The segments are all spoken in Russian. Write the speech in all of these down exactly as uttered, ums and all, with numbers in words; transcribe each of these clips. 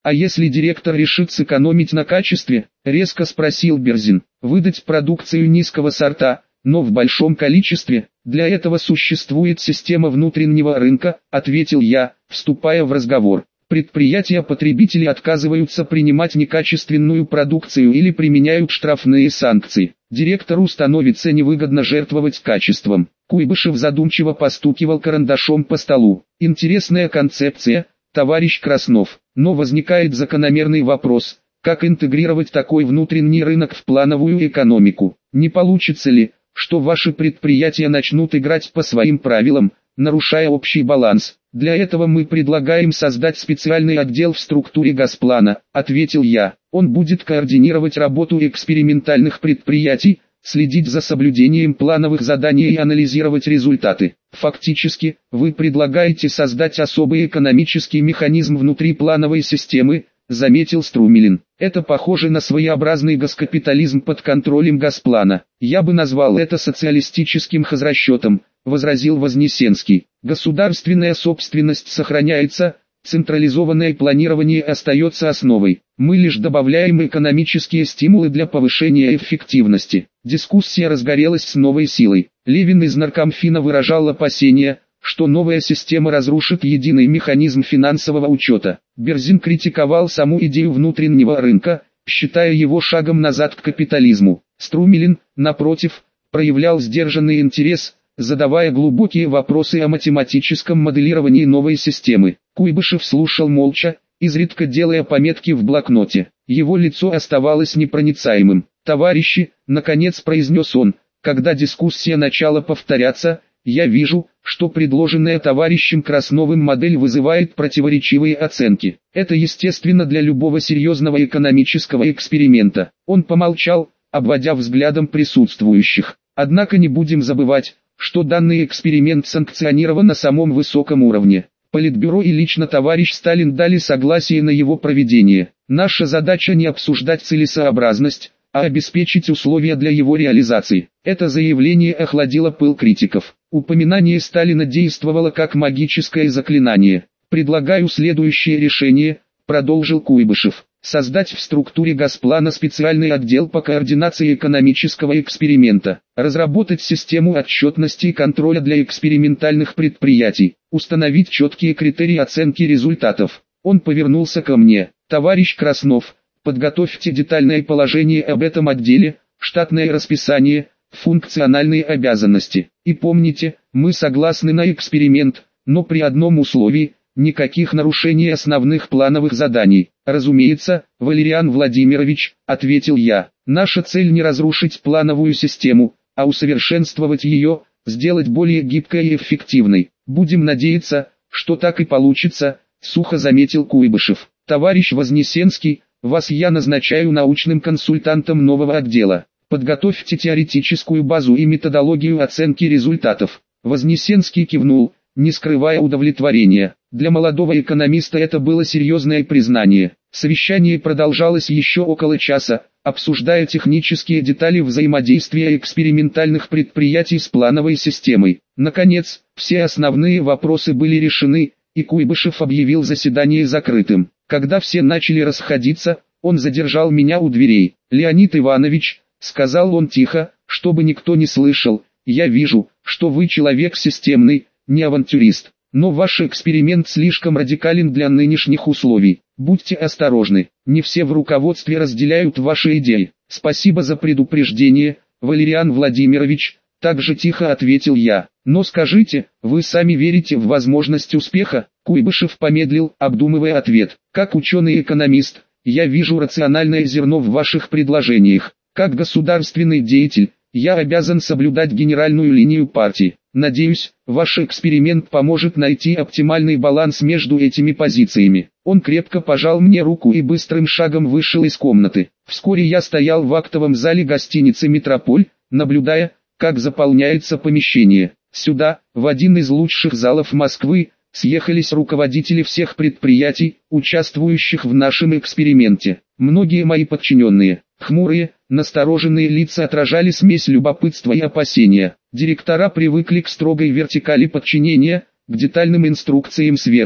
А если директор решит сэкономить на качестве? Резко спросил Берзин. Выдать продукцию низкого сорта, но в большом количестве. Для этого существует система внутреннего рынка, ответил я, вступая в разговор. Предприятия-потребители отказываются принимать некачественную продукцию или применяют штрафные санкции. Директору становится невыгодно жертвовать качеством. Куйбышев задумчиво постукивал карандашом по столу. Интересная концепция, товарищ Краснов. Но возникает закономерный вопрос, как интегрировать такой внутренний рынок в плановую экономику? Не получится ли, что ваши предприятия начнут играть по своим правилам, нарушая общий баланс? Для этого мы предлагаем создать специальный отдел в структуре Госплана, ответил я. Он будет координировать работу экспериментальных предприятий, следить за соблюдением плановых заданий и анализировать результаты. Фактически, вы предлагаете создать особый экономический механизм внутри плановой системы, заметил Струмилин. Это похоже на своеобразный госкапитализм под контролем Госплана. Я бы назвал это социалистическим хозрасчетом, возразил Вознесенский. Государственная собственность сохраняется, централизованное планирование остается основой. Мы лишь добавляем экономические стимулы для повышения эффективности. Дискуссия разгорелась с новой силой. Левин из Наркомфина выражал опасения, что новая система разрушит единый механизм финансового учета. Берзин критиковал саму идею внутреннего рынка, считая его шагом назад к капитализму. Струмилин, напротив, проявлял сдержанный интерес, задавая глубокие вопросы о математическом моделировании новой системы. Куйбышев слушал молча, изредка делая пометки в блокноте. Его лицо оставалось непроницаемым. «Товарищи», наконец произнес он, когда дискуссия начала повторяться, «я вижу, что предложенная товарищем Красновым модель вызывает противоречивые оценки. Это естественно для любого серьезного экономического эксперимента». Он помолчал, обводя взглядом присутствующих. «Однако не будем забывать, что данный эксперимент санкционирован на самом высоком уровне. Политбюро и лично товарищ Сталин дали согласие на его проведение. Наша задача не обсуждать целесообразность, а обеспечить условия для его реализации». Это заявление охладило пыл критиков. Упоминание Сталина действовало как магическое заклинание. «Предлагаю следующее решение», продолжил Куйбышев. «Создать в структуре Госплана специальный отдел по координации экономического эксперимента. Разработать систему отчетности и контроля для экспериментальных предприятий. Установить четкие критерии оценки результатов». Он повернулся ко мне. «Товарищ Краснов, подготовьте детальное положение об этом отделе, штатное расписание, функциональные обязанности. И помните, мы согласны на эксперимент, но при одном условии – никаких нарушений основных плановых заданий». «Разумеется, Валериан Владимирович», – ответил я. «Наша цель не разрушить плановую систему, а усовершенствовать ее, сделать более гибкой и эффективной. Будем надеяться, что так и получится», – сухо заметил Куйбышев. «Товарищ Вознесенский, вас я назначаю научным консультантом нового отдела. Подготовьте теоретическую базу и методологию оценки результатов». Вознесенский кивнул, не скрывая удовлетворения. Для молодого экономиста это было серьезное признание. Совещание продолжалось еще около часа, обсуждая технические детали взаимодействия экспериментальных предприятий с плановой системой. Наконец, все основные вопросы были решены, и Куйбышев объявил заседание закрытым. Когда все начали расходиться, он задержал меня у дверей. «Леонид Иванович», — сказал он тихо, чтобы никто не слышал, — «я вижу, что вы человек системный, не авантюрист. Но ваш эксперимент слишком радикален для нынешних условий. Будьте осторожны, не все в руководстве разделяют ваши идеи». «Спасибо за предупреждение, Валериан Владимирович», — также тихо ответил я. «Но скажите, вы сами верите в возможность успеха?» Куйбышев помедлил, обдумывая ответ. «Как ученый-экономист, я вижу рациональное зерно в ваших предложениях. Как государственный деятель, я обязан соблюдать генеральную линию партии. Надеюсь, ваш эксперимент поможет найти оптимальный баланс между этими позициями». Он крепко пожал мне руку и быстрым шагом вышел из комнаты. Вскоре я стоял в актовом зале гостиницы «Метрополь», наблюдая, как заполняется помещение. Сюда, в один из лучших залов Москвы, съехались руководители всех предприятий, участвующих в нашем эксперименте. Многие мои подчиненные, хмурые, настороженные лица отражали смесь любопытства и опасения. Директора привыкли к строгой вертикали подчинения, к детальным инструкциям сверху.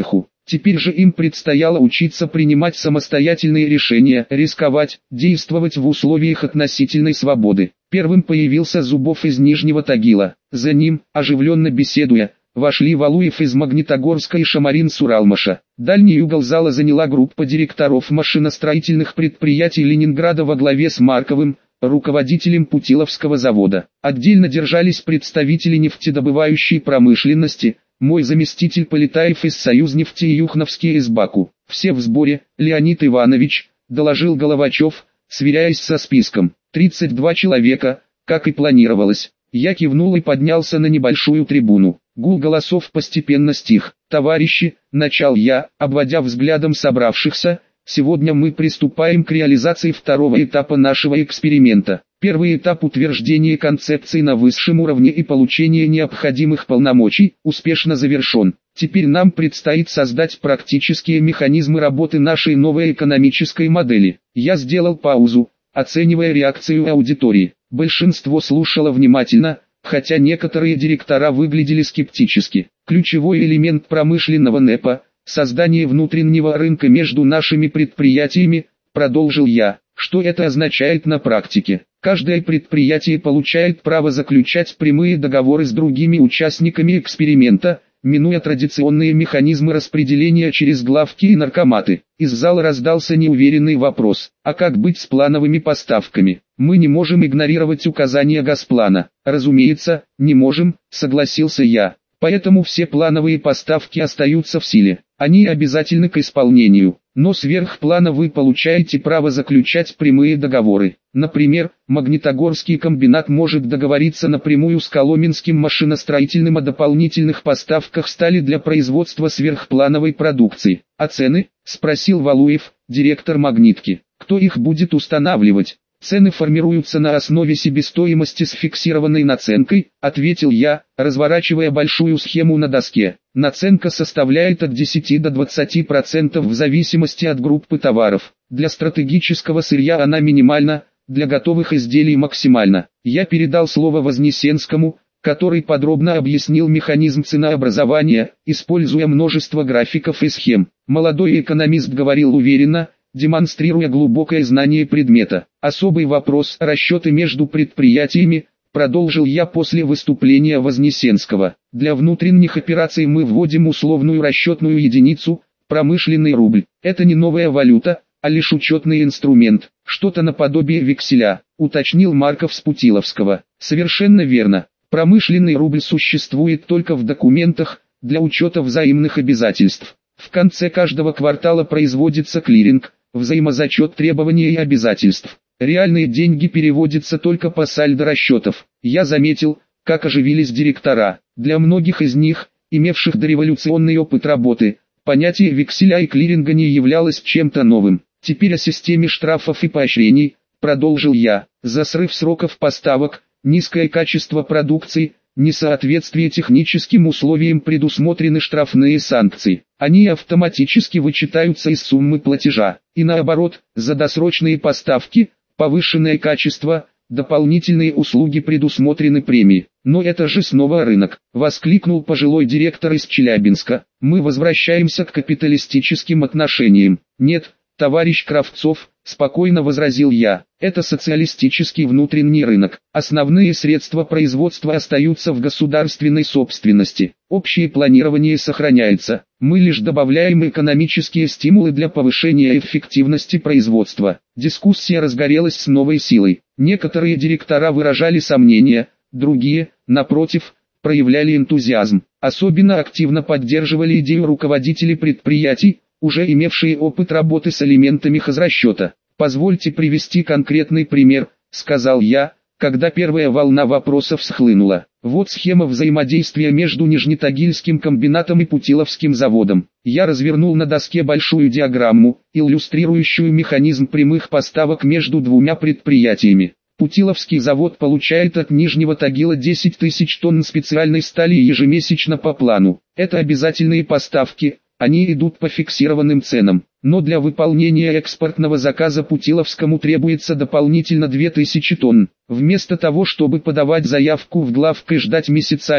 Теперь же им предстояло учиться принимать самостоятельные решения, рисковать, действовать в условиях относительной свободы. Первым появился Зубов из Нижнего Тагила. За ним, оживленно беседуя, вошли Валуев из Магнитогорска и Шамарин с Уралмаша. Дальний угол зала заняла группа директоров машиностроительных предприятий Ленинграда во главе с Марковым, руководителем Путиловского завода. Отдельно держались представители нефтедобывающей промышленности, мой заместитель Полетаев из Союзнефти и Юхновский из Баку. Все в сборе, Леонид Иванович, доложил Головачев, сверяясь со списком. тридцать два человека, как и планировалось. Я кивнул и поднялся на небольшую трибуну. Гул голосов постепенно стих. «Товарищи», — начал я, обводя взглядом собравшихся, «сегодня мы приступаем к реализации второго этапа нашего эксперимента. Первый этап утверждения концепции на высшем уровне и получения необходимых полномочий успешно завершен. Теперь нам предстоит создать практические механизмы работы нашей новой экономической модели». Я сделал паузу, оценивая реакцию аудитории. Большинство слушало внимательно, хотя некоторые директора выглядели скептически. Ключевой элемент промышленного НЭПа – создание внутреннего рынка между нашими предприятиями, продолжил я. Что это означает на практике? Каждое предприятие получает право заключать прямые договоры с другими участниками эксперимента, минуя традиционные механизмы распределения через главки и наркоматы. Из зала раздался неуверенный вопрос: а как быть с плановыми поставками? Мы не можем игнорировать указания Госплана. Разумеется, не можем, согласился я. Поэтому все плановые поставки остаются в силе. Они обязательны к исполнению. Но сверх плана вы получаете право заключать прямые договоры. Например, Магнитогорский комбинат может договориться напрямую с Коломенским машиностроительным о дополнительных поставках стали для производства сверхплановой продукции. А цены? Спросил Валуев, директор Магнитки. Кто их будет устанавливать? Цены формируются на основе себестоимости с фиксированной наценкой, ответил я, разворачивая большую схему на доске. Наценка составляет от десяти до двадцати процентов в зависимости от группы товаров. Для стратегического сырья она минимальна, для готовых изделий максимальна. Я передал слово Вознесенскому, который подробно объяснил механизм ценообразования, используя множество графиков и схем. Молодой экономист говорил уверенно, демонстрируя глубокое знание предмета. Особый вопрос – расчеты между предприятиями, продолжил я после выступления Вознесенского. Для внутренних операций мы вводим условную расчетную единицу – промышленный рубль. Это не новая валюта, а лишь учетный инструмент, что-то наподобие векселя, уточнил Марков с Путиловского. Совершенно верно. Промышленный рубль существует только в документах, для учета взаимных обязательств. В конце каждого квартала производится клиринг, взаимозачет требований и обязательств. Реальные деньги переводятся только по сальдо расчетов. Я заметил, как оживились директора. Для многих из них, имевших дореволюционный опыт работы, понятие векселя и клиринга не являлось чем-то новым. Теперь о системе штрафов и поощрений, продолжил я. За срыв сроков поставок, низкое качество продукции, несоответствие техническим условиям предусмотрены штрафные санкции. Они автоматически вычитаются из суммы платежа. И наоборот, за досрочные поставки, повышенное качество, дополнительные услуги предусмотрены премии. Но это же снова рынок, воскликнул пожилой директор из Челябинска. Мы возвращаемся к капиталистическим отношениям. Нет, товарищ Кравцов, спокойно возразил я, это социалистический внутренний рынок. Основные средства производства остаются в государственной собственности. Общее планирование сохраняется. Мы лишь добавляем экономические стимулы для повышения эффективности производства. Дискуссия разгорелась с новой силой. Некоторые директора выражали сомнения, другие, напротив, проявляли энтузиазм. Особенно активно поддерживали идею руководители предприятий, уже имевшие опыт работы с элементами хозрасчета. Позвольте привести конкретный пример, сказал я, когда первая волна вопросов схлынула. Вот схема взаимодействия между Нижнетагильским комбинатом и Путиловским заводом. Я развернул на доске большую диаграмму, иллюстрирующую механизм прямых поставок между двумя предприятиями. Путиловский завод получает от Нижнего Тагила десять тысяч тонн специальной стали ежемесячно по плану. Это обязательные поставки. Они идут по фиксированным ценам, но для выполнения экспортного заказа Путиловскому требуется дополнительно две тысячи тонн. Вместо того, чтобы подавать заявку в главк и ждать месяцами,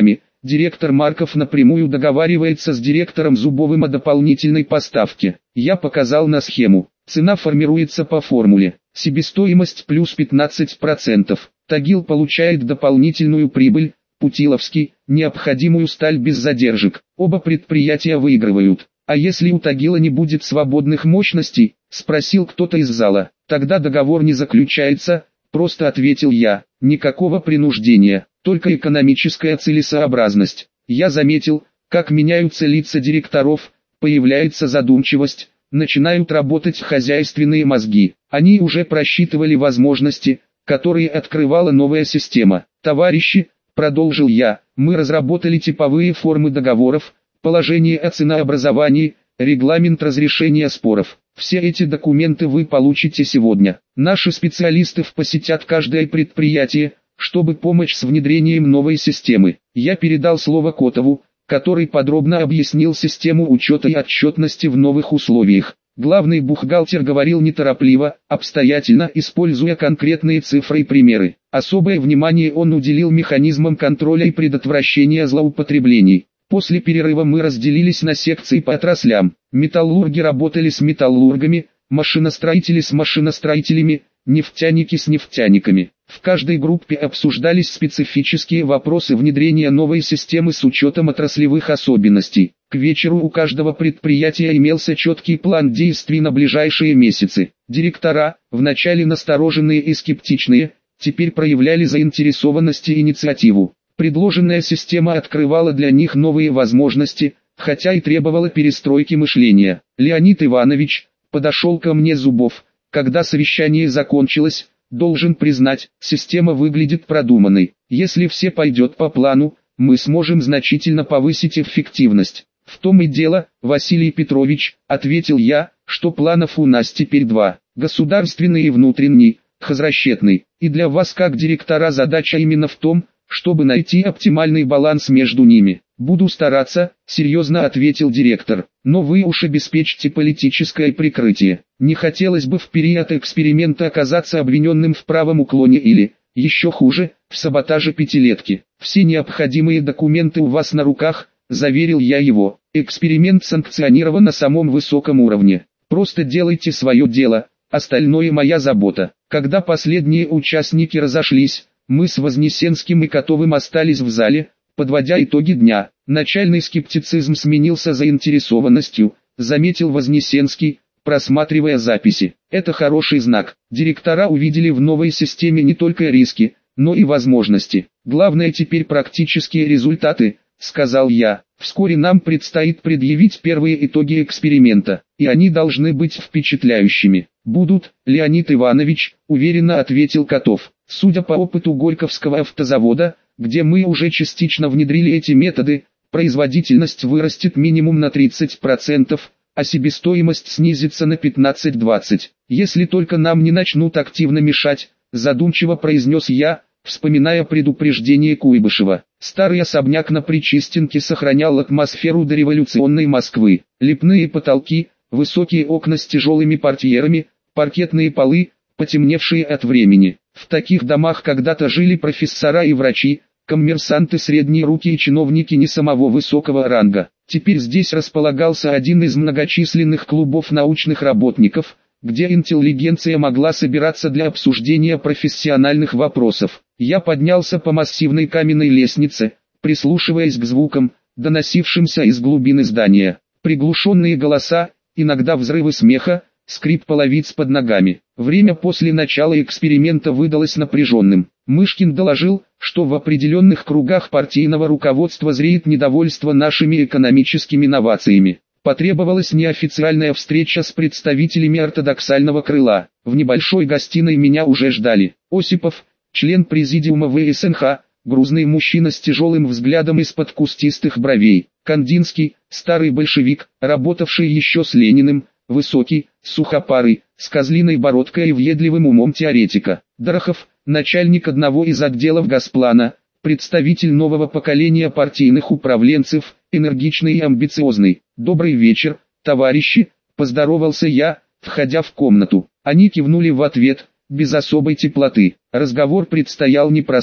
Директор Марков напрямую договаривается с директором Зубовым о дополнительной поставке. Я показал на схему. Цена формируется по формуле. Себестоимость плюс пятнадцать процентов. Тагил получает дополнительную прибыль, Путиловский – необходимую сталь без задержек. Оба предприятия выигрывают. А если у Тагила не будет свободных мощностей, спросил кто-то из зала. Тогда договор не заключается, просто ответил я. Никакого принуждения, только экономическая целесообразность. Я заметил, как меняются лица директоров, появляется задумчивость, начинают работать хозяйственные мозги. Они уже просчитывали возможности, которые открывала новая система. Товарищи, продолжил я, мы разработали типовые формы договоров, положение о ценообразовании, регламент разрешения споров. Все эти документы вы получите сегодня. Наши специалисты посетят каждое предприятие, чтобы помочь с внедрением новой системы. Я передал слово Котову, который подробно объяснил систему учета и отчетности в новых условиях. Главный бухгалтер говорил неторопливо, обстоятельно, используя конкретные цифры и примеры. Особое внимание он уделил механизмам контроля и предотвращения злоупотреблений. После перерыва мы разделились на секции по отраслям. Металлурги работали с металлургами, машиностроители с машиностроителями, нефтяники с нефтяниками. В каждой группе обсуждались специфические вопросы внедрения новой системы с учетом отраслевых особенностей. К вечеру у каждого предприятия имелся четкий план действий на ближайшие месяцы. Директора, вначале настороженные и скептичные, теперь проявляли заинтересованность и инициативу. Предложенная система открывала для них новые возможности, хотя и требовала перестройки мышления. Леонид Иванович, подошел ко мне Зубов, когда совещание закончилось, должен признать, система выглядит продуманной. Если все пойдет по плану, мы сможем значительно повысить эффективность. В том и дело, Василий Петрович, ответил я, что планов у нас теперь два, государственный и внутренний, хозрасчетный. И для вас как директора задача именно в том, чтобы найти оптимальный баланс между ними. Буду стараться, серьезно ответил директор, но вы уж обеспечьте политическое прикрытие. Не хотелось бы в период эксперимента оказаться обвиненным в правом уклоне или, еще хуже, в саботаже пятилетки. Все необходимые документы у вас на руках, заверил я его. Эксперимент санкционирован на самом высоком уровне. Просто делайте свое дело, остальное моя забота. Когда последние участники разошлись, мы с Вознесенским и Котовым остались в зале, подводя итоги дня. Начальный скептицизм сменился заинтересованностью, заметил Вознесенский, просматривая записи. Это хороший знак. Директора увидели в новой системе не только риски, но и возможности. Главное теперь практические результаты, сказал я. Вскоре нам предстоит предъявить первые итоги эксперимента, и они должны быть впечатляющими. Будут, Леонид Иванович, уверенно ответил Котов. Судя по опыту Горьковского автозавода, где мы уже частично внедрили эти методы, производительность вырастет минимум на тридцать процентов, а себестоимость снизится на пятнадцать-двадцать процентов. Если только нам не начнут активно мешать, задумчиво произнес я, вспоминая предупреждение Куйбышева. Старый особняк на Причистенке сохранял атмосферу дореволюционной Москвы. Лепные потолки, высокие окна с тяжелыми портьерами, паркетные полы, потемневшие от времени. В таких домах когда-то жили профессора и врачи, коммерсанты средней руки и чиновники не самого высокого ранга. Теперь здесь располагался один из многочисленных клубов научных работников, где интеллигенция могла собираться для обсуждения профессиональных вопросов. Я поднялся по массивной каменной лестнице, прислушиваясь к звукам, доносившимся из глубины здания. Приглушенные голоса, иногда взрывы смеха, скрип половиц под ногами. Время после начала эксперимента выдалось напряженным. Мышкин доложил, что в определенных кругах партийного руководства зреет недовольство нашими экономическими новациями. Потребовалась неофициальная встреча с представителями ортодоксального крыла. В небольшой гостиной меня уже ждали. Осипов, член президиума вэ эс эн ха, грузный мужчина с тяжелым взглядом из-под кустистых бровей. Кандинский, старый большевик, работавший еще с Лениным, высокий, сухопарый, с козлиной бородкой и въедливым умом теоретика. Дорохов, начальник одного из отделов Госплана, представитель нового поколения партийных управленцев, энергичный и амбициозный. «Добрый вечер, товарищи», — поздоровался я, входя в комнату. Они кивнули в ответ, без особой теплоты. Разговор предстоял непростой.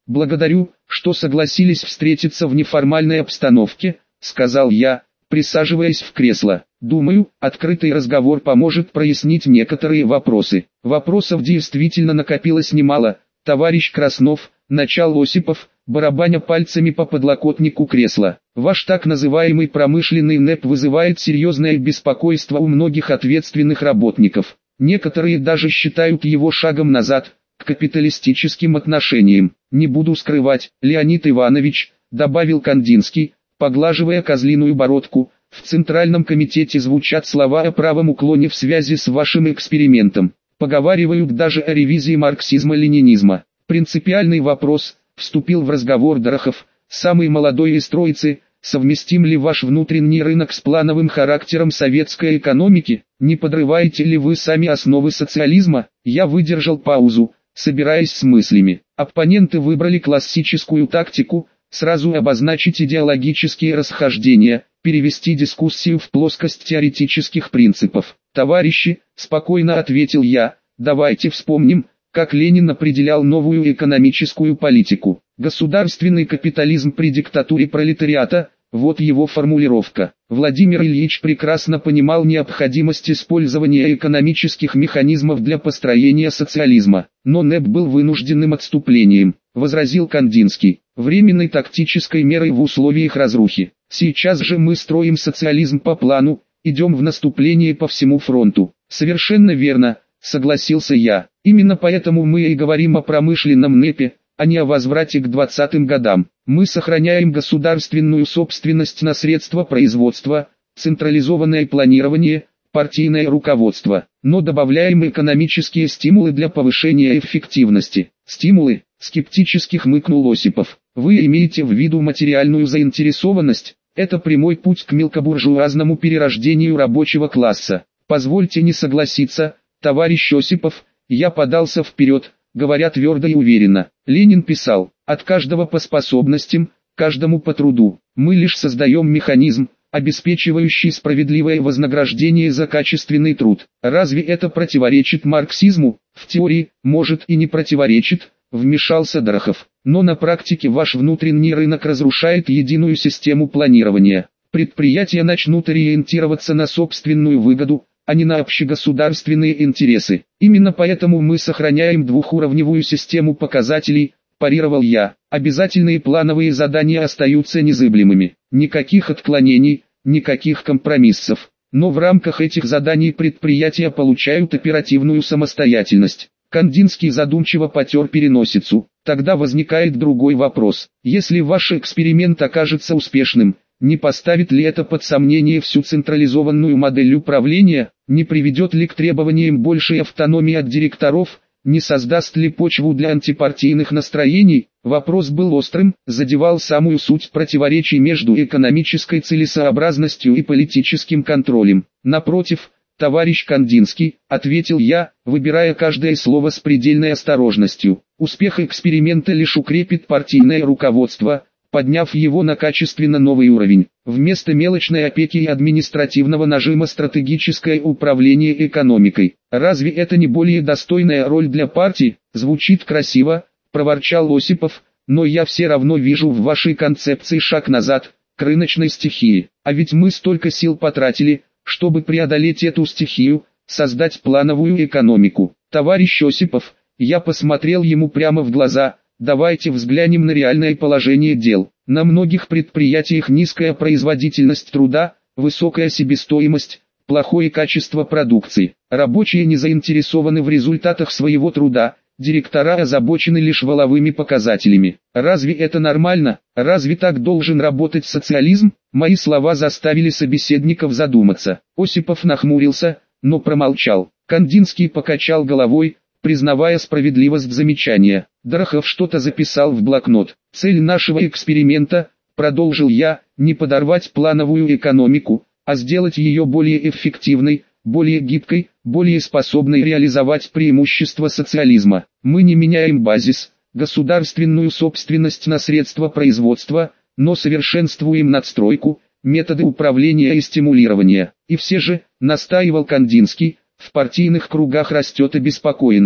«Благодарю, что согласились встретиться в неформальной обстановке», — сказал я, присаживаясь в кресло. «Думаю, открытый разговор поможет прояснить некоторые вопросы». Вопросов действительно накопилось немало. Товарищ Краснов, начал Осипов, барабаня пальцами по подлокотнику кресла. «Ваш так называемый промышленный НЭП вызывает серьезное беспокойство у многих ответственных работников. Некоторые даже считают его шагом назад, к капиталистическим отношениям. Не буду скрывать, Леонид Иванович», — добавил Кандинский, поглаживая козлиную бородку, «в Центральном комитете звучат слова о правом уклоне в связи с вашим экспериментом. Поговаривают даже о ревизии марксизма-ленинизма. Принципиальный вопрос», — вступил в разговор Дорохов, самый молодой из троицы: «совместим ли ваш внутренний рынок с плановым характером советской экономики? Не подрываете ли вы сами основы социализма?» Я выдержал паузу, собираясь с мыслями. Оппоненты выбрали классическую тактику: сразу обозначить идеологические расхождения, перевести дискуссию в плоскость теоретических принципов. «Товарищи», — спокойно ответил я, — «давайте вспомним, как Ленин определял новую экономическую политику. Государственный капитализм при диктатуре пролетариата — вот его формулировка. Владимир Ильич прекрасно понимал необходимость использования экономических механизмов для построения социализма. Но НЭП был вынужденным отступлением», — возразил Кандинский, «временной тактической мерой в условиях разрухи. Сейчас же мы строим социализм по плану, идем в наступление по всему фронту». «Совершенно верно», — согласился я. «Именно поэтому мы и говорим о промышленном НЭПе, а не о возврате к двадцатым годам. Мы сохраняем государственную собственность на средства производства, централизованное планирование, партийное руководство, но добавляем экономические стимулы для повышения эффективности». «Стимулы?» — скептически хмыкнул Осипов. «Вы имеете в виду материальную заинтересованность? Это прямой путь к мелкобуржуазному перерождению рабочего класса». «Позвольте не согласиться, товарищ Осипов», — я подался вперед, говоря твердо и уверенно. Ленин писал: «От каждого по способностям, каждому по труду. Мы лишь создаем механизм, обеспечивающий справедливое вознаграждение за качественный труд». Разве это противоречит марксизму? В теории, может, и не противоречит, вмешался Дорохов. Но на практике ваш внутренний рынок разрушает единую систему планирования. Предприятия начнут ориентироваться на собственную выгоду, а не на общегосударственные интересы. Именно поэтому мы сохраняем двухуровневую систему показателей, парировал я. Обязательные плановые задания остаются незыблемыми. Никаких отклонений, никаких компромиссов. Но в рамках этих заданий предприятия получают оперативную самостоятельность. Кандинский задумчиво потер переносицу. Тогда возникает другой вопрос. Если ваш эксперимент окажется успешным, не поставит ли это под сомнение всю централизованную модель управления, не приведет ли к требованиям большей автономии от директоров, не создаст ли почву для антипартийных настроений? Вопрос был острым, задевал самую суть противоречий между экономической целесообразностью и политическим контролем. «Напротив, товарищ Кандинский», — ответил я, выбирая каждое слово с предельной осторожностью, «успех эксперимента лишь укрепит партийное руководство, подняв его на качественно новый уровень. Вместо мелочной опеки и административного нажима стратегическое управление экономикой. Разве это не более достойная роль для партии?» «Звучит красиво», — проворчал Осипов, «но я все равно вижу в вашей концепции шаг назад, к рыночной стихии. А ведь мы столько сил потратили, чтобы преодолеть эту стихию, создать плановую экономику». «Товарищ Осипов», — я посмотрел ему прямо в глаза, — «давайте взглянем на реальное положение дел. На многих предприятиях низкая производительность труда, высокая себестоимость, плохое качество продукции. Рабочие не заинтересованы в результатах своего труда, директора озабочены лишь воловыми показателями. Разве это нормально? Разве так должен работать социализм?» Мои слова заставили собеседников задуматься. Осипов нахмурился, но промолчал. Кандинский покачал головой, признавая справедливость замечания. Дорохов что-то записал в блокнот. «Цель нашего эксперимента, — продолжил я, — не подорвать плановую экономику, а сделать ее более эффективной, более гибкой, более способной реализовать преимущества социализма. Мы не меняем базис, государственную собственность на средства производства, но совершенствуем надстройку, методы управления и стимулирования. И все же, — настаивал Кандинский, — в партийных кругах растет обеспокоенность.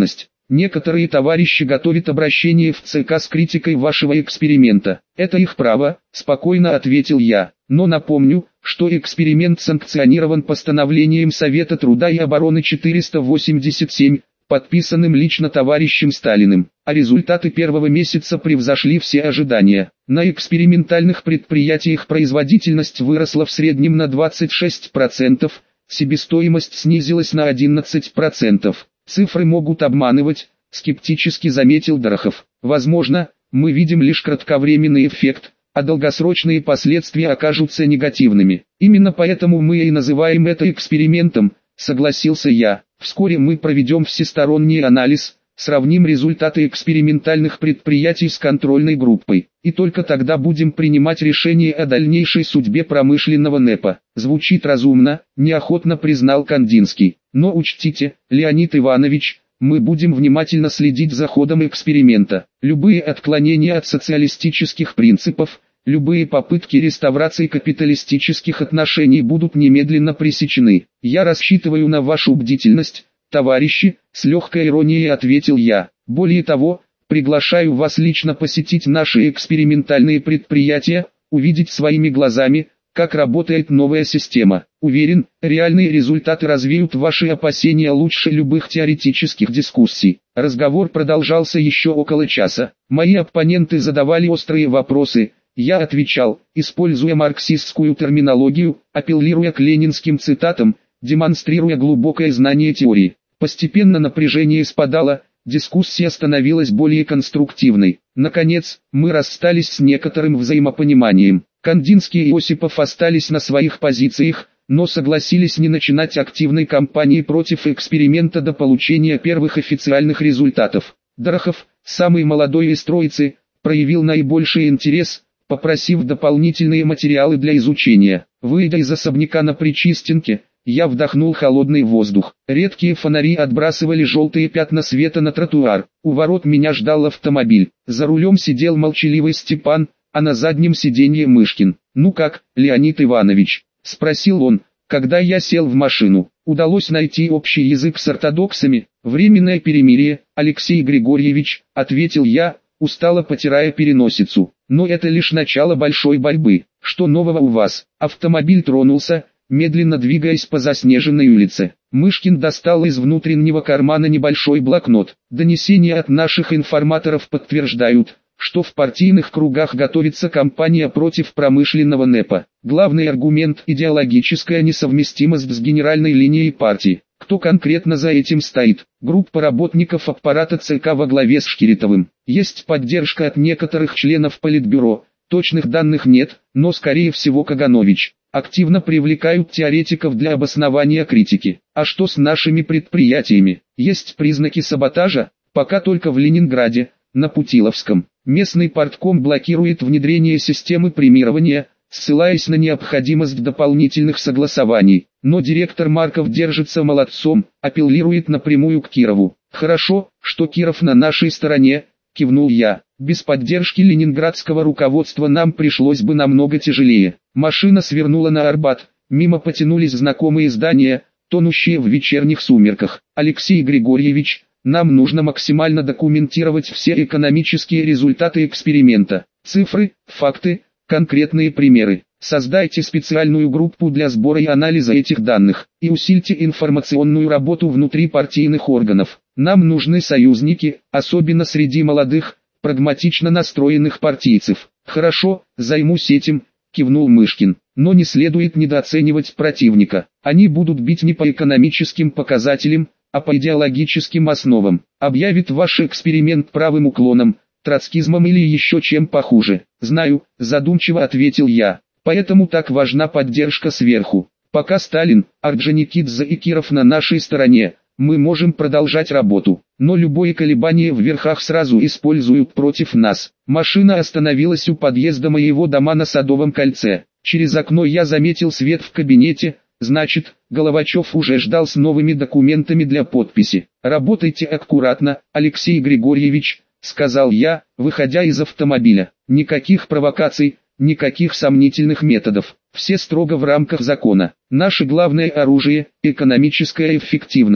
некоторые товарищи готовят обращение в ЦК с критикой вашего эксперимента. Это их право, спокойно ответил я. Но напомню, что эксперимент санкционирован постановлением Совета труда и обороны четыреста восемьдесят семь, подписанным лично товарищем Сталиным, а результаты первого месяца превзошли все ожидания. На экспериментальных предприятиях производительность выросла в среднем на двадцать шесть процентов, себестоимость снизилась на одиннадцать процентов. Цифры могут обманывать, скептически заметил Дорохов. Возможно, мы видим лишь кратковременный эффект, а долгосрочные последствия окажутся негативными. Именно поэтому мы и называем это экспериментом, согласился я. Вскоре мы проведем всесторонний анализ, сравним результаты экспериментальных предприятий с контрольной группой, и только тогда будем принимать решение о дальнейшей судьбе промышленного НЭПа. Звучит разумно, неохотно признал Кандинский. Но учтите, Леонид Иванович, мы будем внимательно следить за ходом эксперимента. Любые отклонения от социалистических принципов, любые попытки реставрации капиталистических отношений будут немедленно пресечены. Я рассчитываю на вашу бдительность, товарищи, с легкой иронией ответил я. Более того, приглашаю вас лично посетить наши экспериментальные предприятия, увидеть своими глазами, как работает новая система. Уверен, реальные результаты развеют ваши опасения лучше любых теоретических дискуссий. Разговор продолжался еще около часа. Мои оппоненты задавали острые вопросы. Я отвечал, используя марксистскую терминологию, апеллируя к ленинским цитатам, демонстрируя глубокое знание теории. Постепенно напряжение спадало, дискуссия становилась более конструктивной. Наконец, мы расстались с некоторым взаимопониманием. Кандинский и Осипов остались на своих позициях, но согласились не начинать активной кампании против эксперимента до получения первых официальных результатов. Дорохов, самый молодой из троицы, проявил наибольший интерес, попросив дополнительные материалы для изучения. Выйдя из особняка на Причистенке, я вдохнул холодный воздух. Редкие фонари отбрасывали желтые пятна света на тротуар. У ворот меня ждал автомобиль. За рулем сидел молчаливый Степан, а на заднем сиденье Мышкин. «Ну как, Леонид Иванович?» – спросил он, когда я сел в машину. «Удалось найти общий язык с ортодоксами?» «Временное перемирие, Алексей Григорьевич», – ответил я, устало потирая переносицу. «Но это лишь начало большой борьбы. Что нового у вас?» Автомобиль тронулся, медленно двигаясь по заснеженной улице. Мышкин достал из внутреннего кармана небольшой блокнот. «Донесения от наших информаторов подтверждают, что в партийных кругах готовится кампания против промышленного НЭПа. Главный аргумент – идеологическая несовместимость с генеральной линией партии. Кто конкретно за этим стоит? Группа работников аппарата ЦК во главе с Шкиритовым. Есть поддержка от некоторых членов Политбюро, точных данных нет, но скорее всего Каганович. Активно привлекают теоретиков для обоснования критики. А что с нашими предприятиями? Есть признаки саботажа? Пока только в Ленинграде, на Путиловском. Местный партком блокирует внедрение системы премирования, ссылаясь на необходимость дополнительных согласований. Но директор Марков держится молодцом, апеллирует напрямую к Кирову. «Хорошо, что Киров на нашей стороне», – кивнул я. «Без поддержки ленинградского руководства нам пришлось бы намного тяжелее». Машина свернула на Арбат, мимо потянулись знакомые здания, тонущие в вечерних сумерках. «Алексей Григорьевич, нам нужно максимально документировать все экономические результаты эксперимента. Цифры, факты, конкретные примеры. Создайте специальную группу для сбора и анализа этих данных, и усильте информационную работу внутри партийных органов. Нам нужны союзники, особенно среди молодых, прагматично настроенных партийцев». «Хорошо, займусь этим», – кивнул Мышкин. «Но не следует недооценивать противника. Они будут бить не по экономическим показателям, а по идеологическим основам. Объявит ваш эксперимент правым уклоном, троцкизмом или еще чем похуже». «Знаю», – задумчиво ответил я. «Поэтому так важна поддержка сверху. Пока Сталин, Орджоникидзе и Киров на нашей стороне, мы можем продолжать работу. Но любое колебание в верхах сразу используют против нас». Машина остановилась у подъезда моего дома на Садовом кольце. Через окно я заметил свет в кабинете. Значит, Головачев уже ждал с новыми документами для подписи. «Работайте аккуратно, Алексей Григорьевич», — сказал я, выходя из автомобиля. «Никаких провокаций, никаких сомнительных методов. Все строго в рамках закона. Наше главное оружие – экономическая эффективность.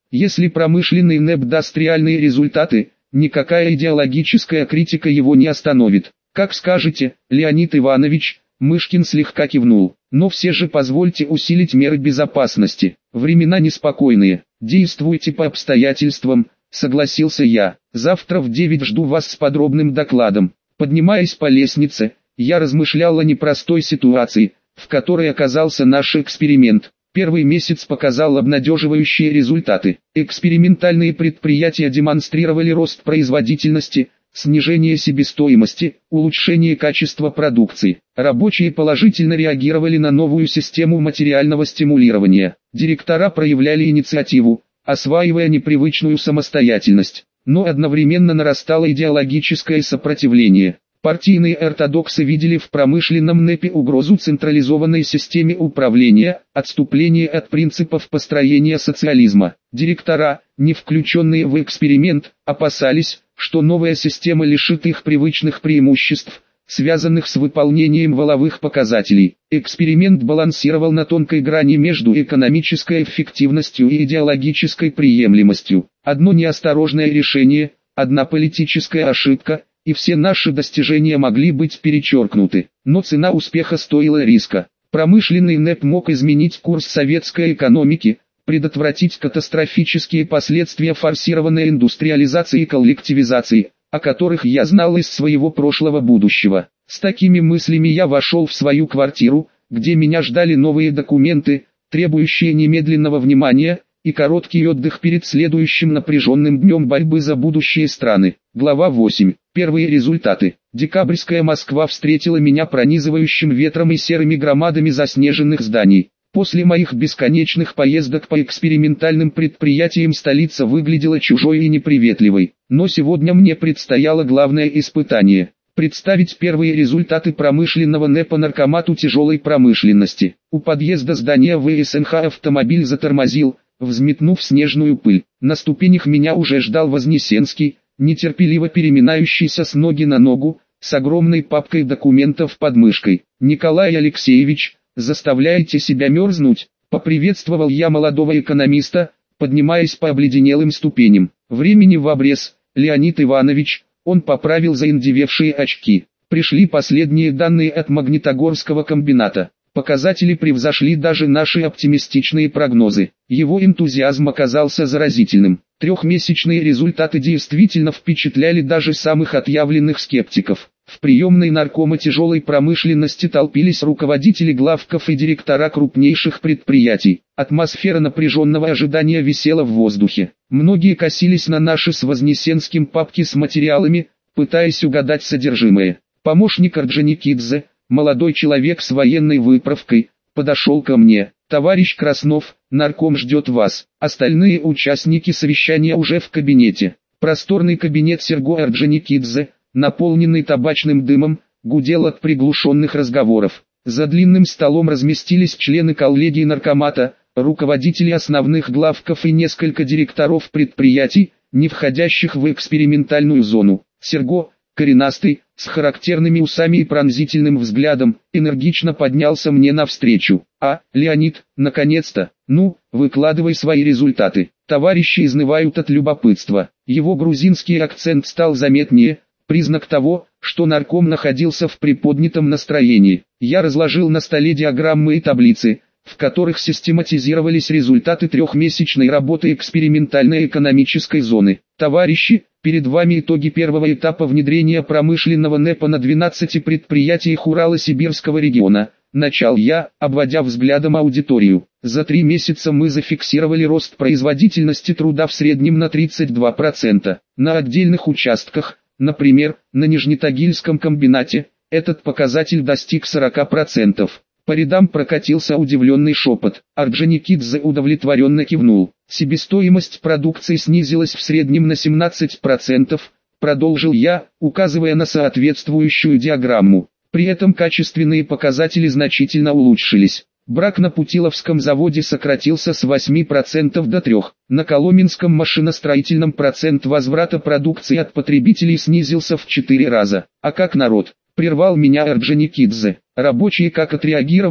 Если промышленный НЭП даст реальные результаты, никакая идеологическая критика его не остановит. Как скажете, Леонид Иванович. Мышкин слегка кивнул. Но все же позвольте усилить меры безопасности. Времена неспокойные. Действуйте по обстоятельствам, согласился я. Завтра в девять жду вас с подробным докладом. Поднимаясь по лестнице, я размышлял о непростой ситуации, в которой оказался наш эксперимент. Первый месяц показал обнадеживающие результаты. Экспериментальные предприятия демонстрировали рост производительности, снижение себестоимости, улучшение качества продукции. Рабочие положительно реагировали на новую систему материального стимулирования. Директора проявляли инициативу, осваивая непривычную самостоятельность. Но одновременно нарастало идеологическое сопротивление. Партийные ортодоксы видели в промышленном НЭПе угрозу централизованной системе управления, отступление от принципов построения социализма. Директора, не включенные в эксперимент, опасались, что новая система лишит их привычных преимуществ, связанных с выполнением воловых показателей. Эксперимент балансировал на тонкой грани между экономической эффективностью и идеологической приемлемостью. Одно неосторожное решение, одна политическая ошибка, и все наши достижения могли быть перечеркнуты. Но цена успеха стоила риска. Промышленный НЭП мог изменить курс советской экономики, предотвратить катастрофические последствия форсированной индустриализации и коллективизации, о которых я знал из своего прошлого будущего. С такими мыслями я вошел в свою квартиру, где меня ждали новые документы, требующие немедленного внимания, и короткий отдых перед следующим напряженным днем борьбы за будущее страны. Глава восемь. Первые результаты. Декабрьская Москва встретила меня пронизывающим ветром и серыми громадами заснеженных зданий. После моих бесконечных поездок по экспериментальным предприятиям столица выглядела чужой и неприветливой. Но сегодня мне предстояло главное испытание. Представить первые результаты промышленного НЭПа наркомату тяжелой промышленности. У подъезда здания ВСНХ автомобиль затормозил, взметнув снежную пыль. На ступенях меня уже ждал Вознесенский, нетерпеливо переминающийся с ноги на ногу, с огромной папкой документов под мышкой. «Николай Алексеевич, заставляете себя мерзнуть?» — поприветствовал я молодого экономиста, поднимаясь по обледенелым ступеням. «Времени в обрез, Леонид Иванович», — он поправил заиндевевшие очки. «Пришли последние данные от Магнитогорского комбината. Показатели превзошли даже наши оптимистичные прогнозы». Его энтузиазм оказался заразительным. Трехмесячные результаты действительно впечатляли даже самых отъявленных скептиков. В приемной наркома тяжелой промышленности толпились руководители главков и директора крупнейших предприятий. Атмосфера напряженного ожидания висела в воздухе. Многие косились на наши с Вознесенским папки с материалами, пытаясь угадать содержимое. Помощник Орджоникидзе, молодой человек с военной выправкой, подошел ко мне. «Товарищ Краснов, нарком ждет вас». Остальные участники совещания уже в кабинете. Просторный кабинет Серго Орджоникидзе, наполненный табачным дымом, гудел от приглушенных разговоров. За длинным столом разместились члены коллегии наркомата, руководители основных главков и несколько директоров предприятий, не входящих в экспериментальную зону. Серго, коренастый, с характерными усами и пронзительным взглядом, энергично поднялся мне навстречу. «А, Леонид, наконец-то, ну, выкладывай свои результаты». Товарищи изнывают от любопытства. Его грузинский акцент стал заметнее, признак того, что нарком находился в приподнятом настроении. Я разложил на столе диаграммы и таблицы, в которых систематизировались результаты трехмесячной работы экспериментальной экономической зоны. Товарищи, перед вами итоги первого этапа внедрения промышленного НЭПа на двенадцати предприятиях Урало-Сибирского региона. Начал я, обводя взглядом аудиторию. За три месяца мы зафиксировали рост производительности труда в среднем на тридцать два процента. На отдельных участках, например, на Нижнетагильском комбинате, этот показатель достиг сорока процентов. По рядам прокатился удивленный шепот. Орджоникидзе удовлетворенно кивнул. Себестоимость продукции снизилась в среднем на семнадцать процентов, продолжил я, указывая на соответствующую диаграмму. При этом качественные показатели значительно улучшились. Брак на Путиловском заводе сократился с восьми процентов до трёх процентов. На Коломенском машиностроительном процент возврата продукции от потребителей снизился в четыре раза. А как народ? Прервал меня Орджоникидзе. Рабочие как отреагировали?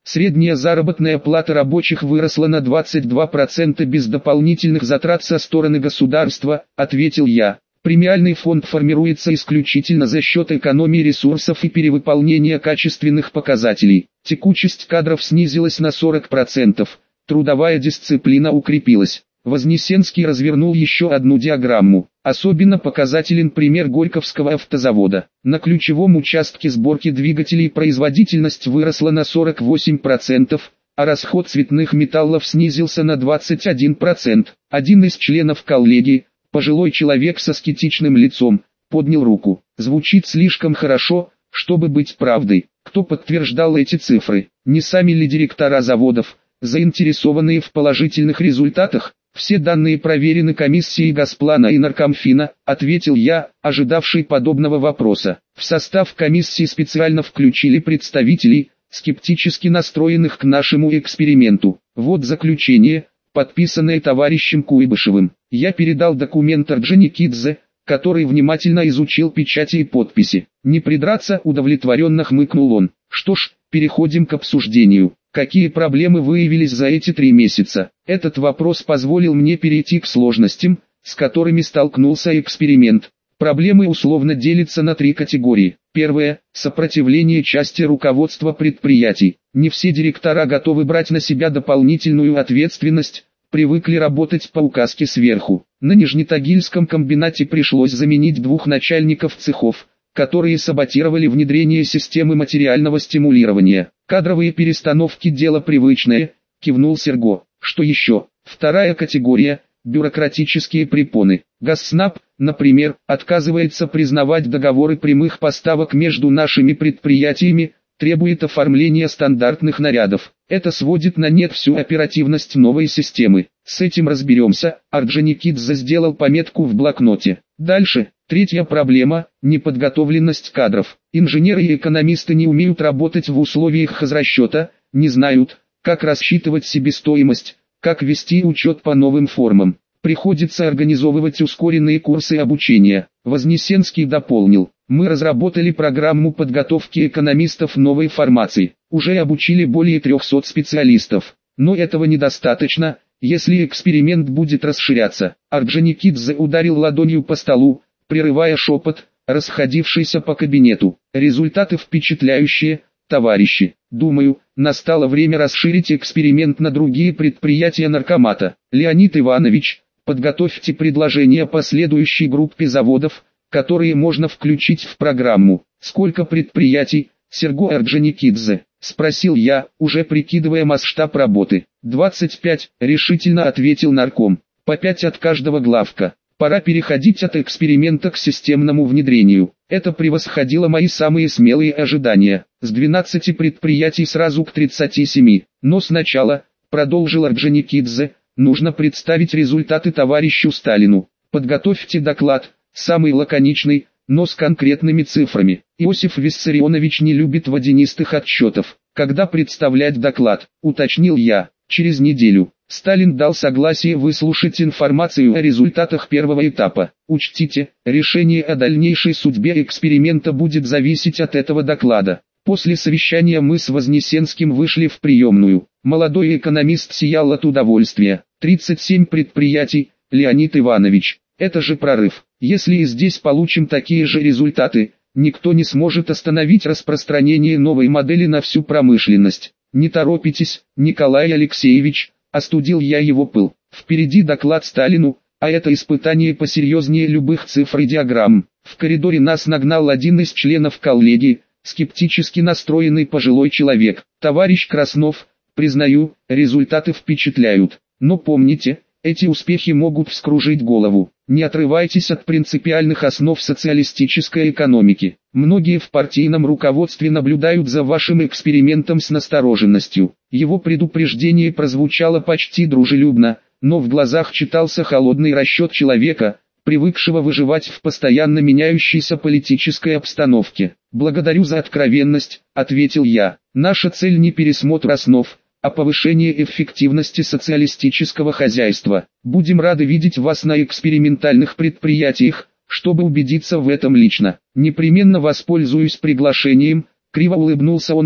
Средняя заработная плата рабочих выросла на двадцать два процента без дополнительных затрат со стороны государства, ответил я. Премиальный фонд формируется исключительно за счет экономии ресурсов и перевыполнения качественных показателей. Текучесть кадров снизилась на сорок процентов, трудовая дисциплина укрепилась. Вознесенский развернул еще одну диаграмму. Особенно показателен пример Горьковского автозавода. На ключевом участке сборки двигателей производительность выросла на сорок восемь процентов, а расход цветных металлов снизился на двадцать один процент. Один из членов коллегии, пожилой человек с аскетичным лицом, поднял руку. Звучит слишком хорошо, чтобы быть правдой. Кто подтверждал эти цифры? Не сами ли директора заводов, заинтересованные в положительных результатах? Все данные проверены комиссией Госплана и Наркомфина, ответил я, ожидавший подобного вопроса. В состав комиссии специально включили представителей, скептически настроенных к нашему эксперименту. Вот заключение, подписанное товарищем Куйбышевым. Я передал документ Орджоникидзе, который внимательно изучил печати и подписи. Не придраться, удовлетворенно хмыкнул он. Что ж, переходим к обсуждению. Какие проблемы выявились за эти три месяца? Этот вопрос позволил мне перейти к сложностям, с которыми столкнулся эксперимент. Проблемы условно делятся на три категории. Первое – сопротивление части руководства предприятий. Не все директора готовы брать на себя дополнительную ответственность, привыкли работать по указке сверху. На Нижнетагильском комбинате пришлось заменить двух начальников цехов, которые саботировали внедрение системы материального стимулирования. Кадровые перестановки – дело привычное, кивнул Серго. Что еще? Вторая категория – бюрократические препоны. Газснаб, например, отказывается признавать договоры прямых поставок между нашими предприятиями, требует оформления стандартных нарядов. Это сводит на нет всю оперативность новой системы. С этим разберемся. Орджоникидзе сделал пометку в блокноте. Дальше. Третья проблема – неподготовленность кадров. Инженеры и экономисты не умеют работать в условиях хозрасчета, не знают, как рассчитывать себестоимость, как вести учет по новым формам. Приходится организовывать ускоренные курсы обучения. Вознесенский дополнил. Мы разработали программу подготовки экономистов новой формации. Уже обучили более трехсот специалистов. Но этого недостаточно, если эксперимент будет расширяться. Орджоникидзе ударил ладонью по столу, прерывая шепот, расходившийся по кабинету. Результаты впечатляющие, товарищи. Думаю, настало время расширить эксперимент на другие предприятия наркомата. Леонид Иванович, подготовьте предложение по следующей группе заводов, которые можно включить в программу. Сколько предприятий, Серго Орджоникидзе? Спросил я, уже прикидывая масштаб работы. двадцать пять, решительно ответил нарком. По пять от каждого главка. Пора переходить от эксперимента к системному внедрению. Это превосходило мои самые смелые ожидания. С двенадцати предприятий сразу к тридцати семи. Но сначала, продолжил Орджоникидзе, нужно представить результаты товарищу Сталину. Подготовьте доклад, самый лаконичный, но с конкретными цифрами. Иосиф Виссарионович не любит водянистых отчетов. Когда представлять доклад, уточнил я. Через неделю. Сталин дал согласие выслушать информацию о результатах первого этапа. Учтите, решение о дальнейшей судьбе эксперимента будет зависеть от этого доклада. После совещания мы с Вознесенским вышли в приемную. Молодой экономист сиял от удовольствия. тридцать семь предприятий, Леонид Иванович. Это же прорыв. Если и здесь получим такие же результаты, никто не сможет остановить распространение новой модели на всю промышленность. Не торопитесь, Николай Алексеевич. Остудил я его пыл. Впереди доклад Сталину, а это испытание посерьезнее любых цифр и диаграмм. В коридоре нас нагнал один из членов коллегии, скептически настроенный пожилой человек. Товарищ Краснов, признаю, результаты впечатляют. Но помните, эти успехи могут вскружить голову. Не отрывайтесь от принципиальных основ социалистической экономики. Многие в партийном руководстве наблюдают за вашим экспериментом с настороженностью. Его предупреждение прозвучало почти дружелюбно, но в глазах читался холодный расчет человека, привыкшего выживать в постоянно меняющейся политической обстановке. «Благодарю за откровенность», — ответил я. «Наша цель не пересмотр основ, а повышение эффективности социалистического хозяйства. Будем рады видеть вас на экспериментальных предприятиях, чтобы убедиться в этом лично. Непременно воспользуюсь приглашением», — криво улыбнулся он и,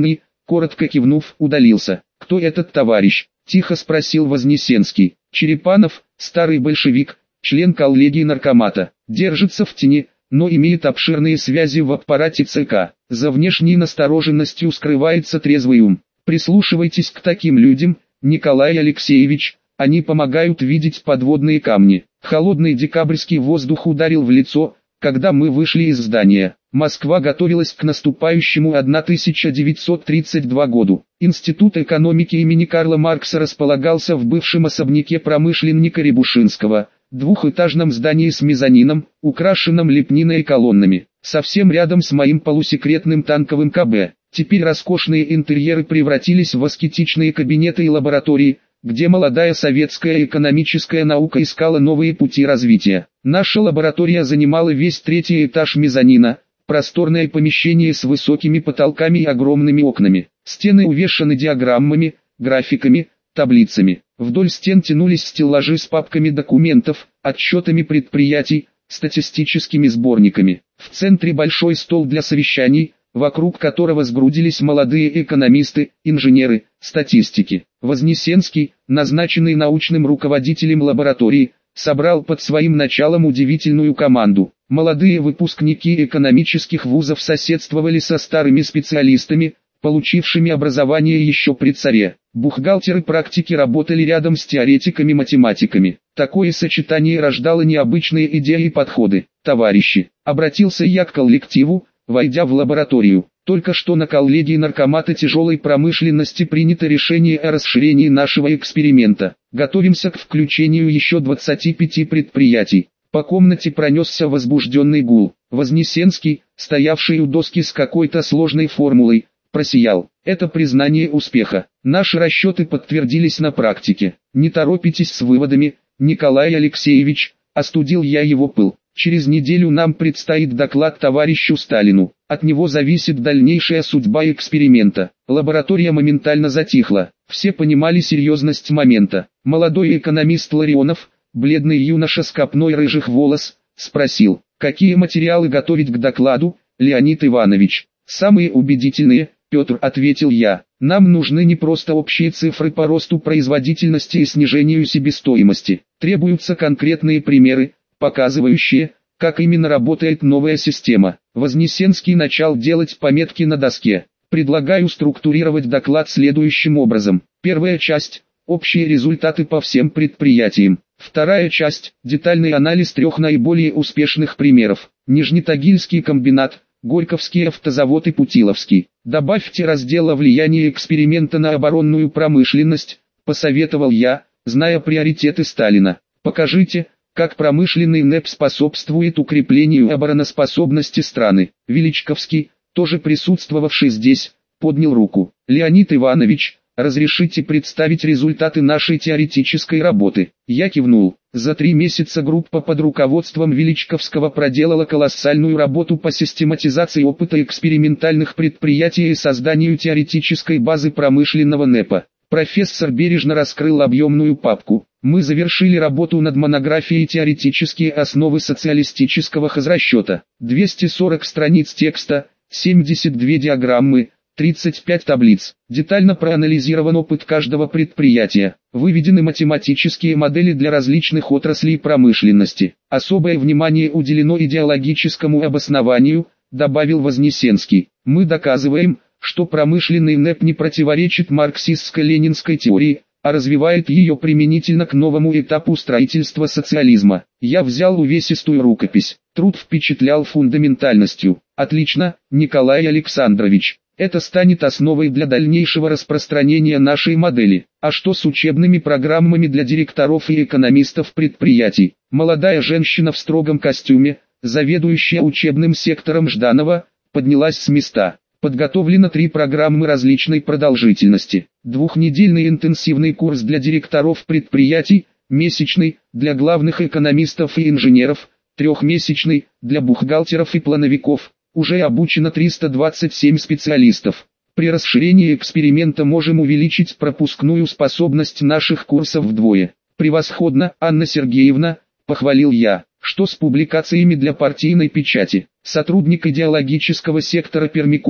коротко кивнув, удалился. «Кто этот товарищ?» – тихо спросил Вознесенский. «Черепанов, старый большевик, член коллегии наркомата, держится в тени, но имеет обширные связи в аппарате ЦК. За внешней настороженностью скрывается трезвый ум. Прислушивайтесь к таким людям, Николай Алексеевич, они помогают видеть подводные камни». Холодный декабрьский воздух ударил в лицо, когда мы вышли из здания. Москва готовилась к наступающему тысяча девятьсот тридцать второму году. Институт экономики имени Карла Маркса располагался в бывшем особняке промышленника Рябушинского, двухэтажном здании с мезонином, украшенном лепниной и колоннами. Совсем рядом с моим полусекретным танковым КБ. Теперь роскошные интерьеры превратились в аскетичные кабинеты и лаборатории, где молодая советская экономическая наука искала новые пути развития. Наша лаборатория занимала весь третий этаж мезонина, просторное помещение с высокими потолками и огромными окнами. Стены увешаны диаграммами, графиками, таблицами. Вдоль стен тянулись стеллажи с папками документов, отчетами предприятий, статистическими сборниками. В центре большой стол для совещаний, вокруг которого сгрудились молодые экономисты, инженеры, статистики. Вознесенский, назначенный научным руководителем лаборатории, собрал под своим началом удивительную команду. Молодые выпускники экономических вузов соседствовали со старыми специалистами, получившими образование еще при царе. Бухгалтеры-практики работали рядом с теоретиками-математиками. Такое сочетание рождало необычные идеи и подходы. «Товарищи», обратился я к коллективу, войдя в лабораторию. Только что на коллегии наркомата тяжелой промышленности принято решение о расширении нашего эксперимента. Готовимся к включению еще двадцати пяти предприятий. По комнате пронесся возбужденный гул. Вознесенский, стоявший у доски с какой-то сложной формулой, просиял. Это признание успеха. Наши расчеты подтвердились на практике. Не торопитесь с выводами, Николай Алексеевич, остудил я его пыл. Через неделю нам предстоит доклад товарищу Сталину. От него зависит дальнейшая судьба эксперимента. Лаборатория моментально затихла. Все понимали серьезность момента. Молодой экономист Ларионов, бледный юноша с копной рыжих волос, спросил: «Какие материалы готовить к докладу, Леонид Иванович?» «Самые убедительные», Петр, ответил я. «Нам нужны не просто общие цифры по росту производительности и снижению себестоимости. Требуются конкретные примеры, показывающие, как именно работает новая система». Вознесенский начал делать пометки на доске. «Предлагаю структурировать доклад следующим образом. Первая часть – общие результаты по всем предприятиям. Вторая часть – детальный анализ трех наиболее успешных примеров. Нижнетагильский комбинат, Горьковский автозавод и Путиловский. Добавьте раздел о влиянии эксперимента на оборонную промышленность», – посоветовал я, зная приоритеты Сталина. «Покажите, как промышленный НЭП способствует укреплению обороноспособности страны». Величковский, тоже присутствовавший здесь, поднял руку. «Леонид Иванович, разрешите представить результаты нашей теоретической работы?» Я кивнул. За три месяца группа под руководством Величковского проделала колоссальную работу по систематизации опыта экспериментальных предприятий и созданию теоретической базы промышленного НЭПа. Профессор бережно раскрыл объемную папку. «Мы завершили работу над монографией «Теоретические основы социалистического хозрасчета». двести сорок страниц текста, семьдесят две диаграммы, тридцать пять таблиц. Детально проанализирован опыт каждого предприятия. Выведены математические модели для различных отраслей промышленности. Особое внимание уделено идеологическому обоснованию», добавил Вознесенский. «Мы доказываем, что промышленный НЭП не противоречит марксистско-ленинской теории, а развивает ее применительно к новому этапу строительства социализма». Я взял увесистую рукопись. Труд впечатлял фундаментальностью. «Отлично, Николай Александрович. Это станет основой для дальнейшего распространения нашей модели. А что с учебными программами для директоров и экономистов предприятий?» Молодая женщина в строгом костюме, заведующая учебным сектором Жданова, поднялась с места. Подготовлено три программы различной продолжительности. Двухнедельный интенсивный курс для директоров предприятий, месячный, для главных экономистов и инженеров, трехмесячный, для бухгалтеров и плановиков. Уже обучено триста двадцать семь специалистов. При расширении эксперимента можем увеличить пропускную способность наших курсов вдвое. «Превосходно, Анна Сергеевна», — похвалил я. «Что с публикациями для партийной печати?» Сотрудник идеологического сектора Пермяков,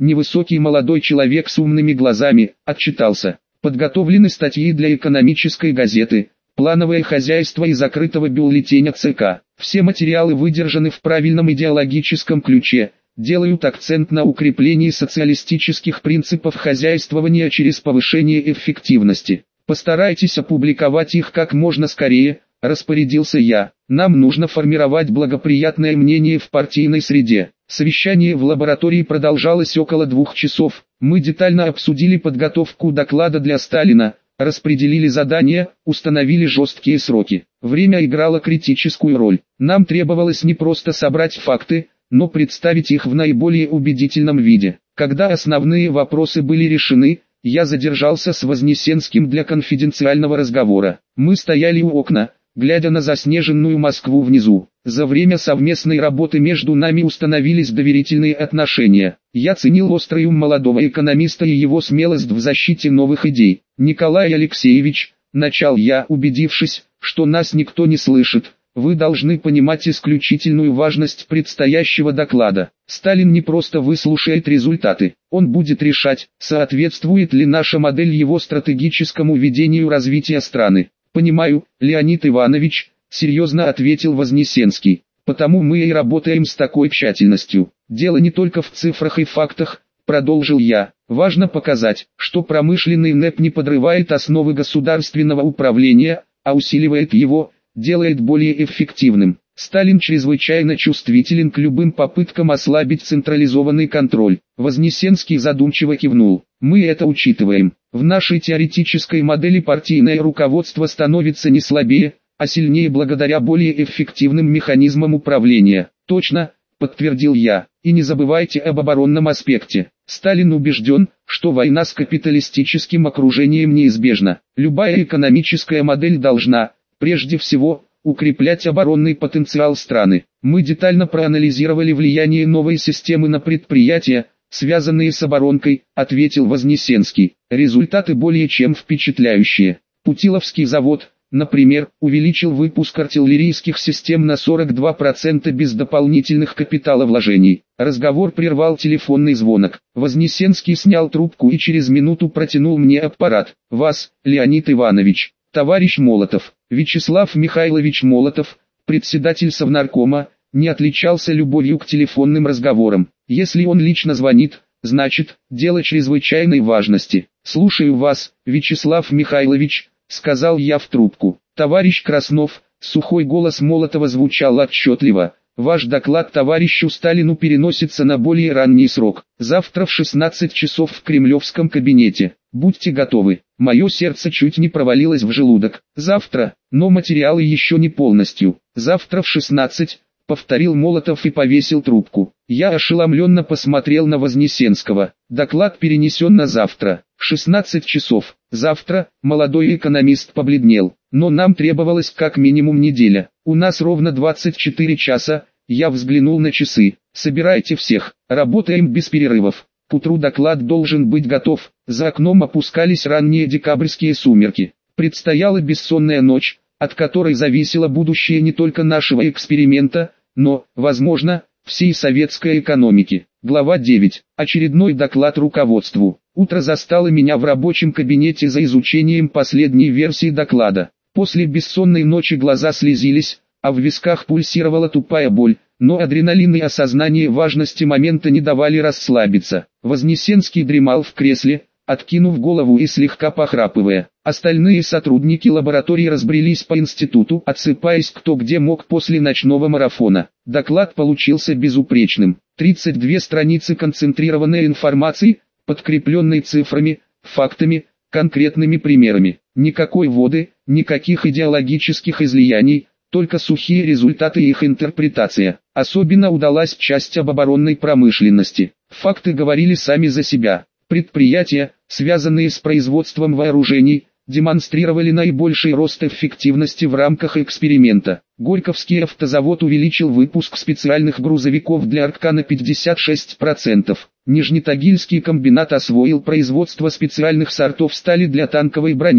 невысокий молодой человек с умными глазами, отчитался. Подготовлены статьи для экономической газеты, плановое хозяйство и закрытого бюллетеня ЦК. Все материалы выдержаны в правильном идеологическом ключе, делают акцент на укреплении социалистических принципов хозяйствования через повышение эффективности. Постарайтесь опубликовать их как можно скорее, распорядился я. Нам нужно формировать благоприятное мнение в партийной среде. Совещание в лаборатории продолжалось около двух часов. Мы детально обсудили подготовку доклада для Сталина, распределили задания, установили жесткие сроки. Время играло критическую роль. Нам требовалось не просто собрать факты, но представить их в наиболее убедительном виде. Когда основные вопросы были решены, я задержался с Вознесенским для конфиденциального разговора. Мы стояли у окна, глядя на заснеженную Москву внизу. За время совместной работы между нами установились доверительные отношения. Я ценил острый ум молодого экономиста и его смелость в защите новых идей. «Николай Алексеевич», — начал я, убедившись, что нас никто не слышит, — «вы должны понимать исключительную важность предстоящего доклада. Сталин не просто выслушает результаты, он будет решать, соответствует ли наша модель его стратегическому видению развития страны». «Понимаю, Леонид Иванович», — серьезно ответил Вознесенский, — «потому мы и работаем с такой тщательностью. Дело не только в цифрах и фактах», — продолжил я. «Важно показать, что промышленный НЭП не подрывает основы государственного управления, а усиливает его, делает более эффективным. Сталин чрезвычайно чувствителен к любым попыткам ослабить централизованный контроль». Вознесенский задумчиво кивнул. «Мы это учитываем. В нашей теоретической модели партийное руководство становится не слабее, а сильнее благодаря более эффективным механизмам управления». «Точно», — подтвердил я. «И не забывайте об оборонном аспекте. Сталин убежден, что война с капиталистическим окружением неизбежна. Любая экономическая модель должна, прежде всего, укреплять оборонный потенциал страны. Мы детально проанализировали влияние новой системы на предприятия, связанные с оборонкой», — ответил Вознесенский. «Результаты более чем впечатляющие. Путиловский завод, например, увеличил выпуск артиллерийских систем на сорок два процента без дополнительных капиталовложений». Разговор прервал телефонный звонок. Вознесенский снял трубку и через минуту протянул мне аппарат. «Вас, Леонид Иванович, товарищ Молотов». Вячеслав Михайлович Молотов, председатель Совнаркома, не отличался любовью к телефонным разговорам. Если он лично звонит, значит, дело чрезвычайной важности. «Слушаю вас, Вячеслав Михайлович», — сказал я в трубку. «Товарищ Краснов», — сухой голос Молотова звучал отчетливо, — «ваш доклад товарищу Сталину переносится на более ранний срок. Завтра в шестнадцать часов в кремлевском кабинете. Будьте готовы». Мое сердце чуть не провалилось в желудок. «Завтра, но материалы еще не полностью. Завтра в шестнадцать», — повторил Молотов и повесил трубку. Я ошеломленно посмотрел на Вознесенского. «Доклад перенесен на завтра. шестнадцать часов. Завтра», — молодой экономист побледнел. «Но нам требовалось как минимум неделя. У нас ровно двадцать четыре часа», — я взглянул на часы. «Собирайте всех. Работаем без перерывов. К утру доклад должен быть готов». За окном опускались ранние декабрьские сумерки. Предстояла бессонная ночь, от которой зависело будущее не только нашего эксперимента, но, возможно, всей советской экономики. Глава девять. Очередной доклад руководству. Утро застало меня в рабочем кабинете за изучением последней версии доклада. После бессонной ночи глаза слезились, а в висках пульсировала тупая боль, но адреналин и осознание важности момента не давали расслабиться. Вознесенский дремал в кресле, откинув голову и слегка похрапывая. Остальные сотрудники лаборатории разбрелись по институту, отсыпаясь кто где мог после ночного марафона. Доклад получился безупречным. тридцать две страницы концентрированной информации, подкрепленной цифрами, фактами, конкретными примерами. Никакой воды, никаких идеологических излияний, только сухие результаты и их интерпретация. Особенно удалась часть об оборонной промышленности. Факты говорили сами за себя. Предприятия, связанные с производством вооружений, демонстрировали наибольший рост эффективности в рамках эксперимента. Горьковский автозавод увеличил выпуск специальных грузовиков для АРК на пятьдесят шесть процентов. Нижнетагильский комбинат освоил производство специальных сортов стали для танковой брони.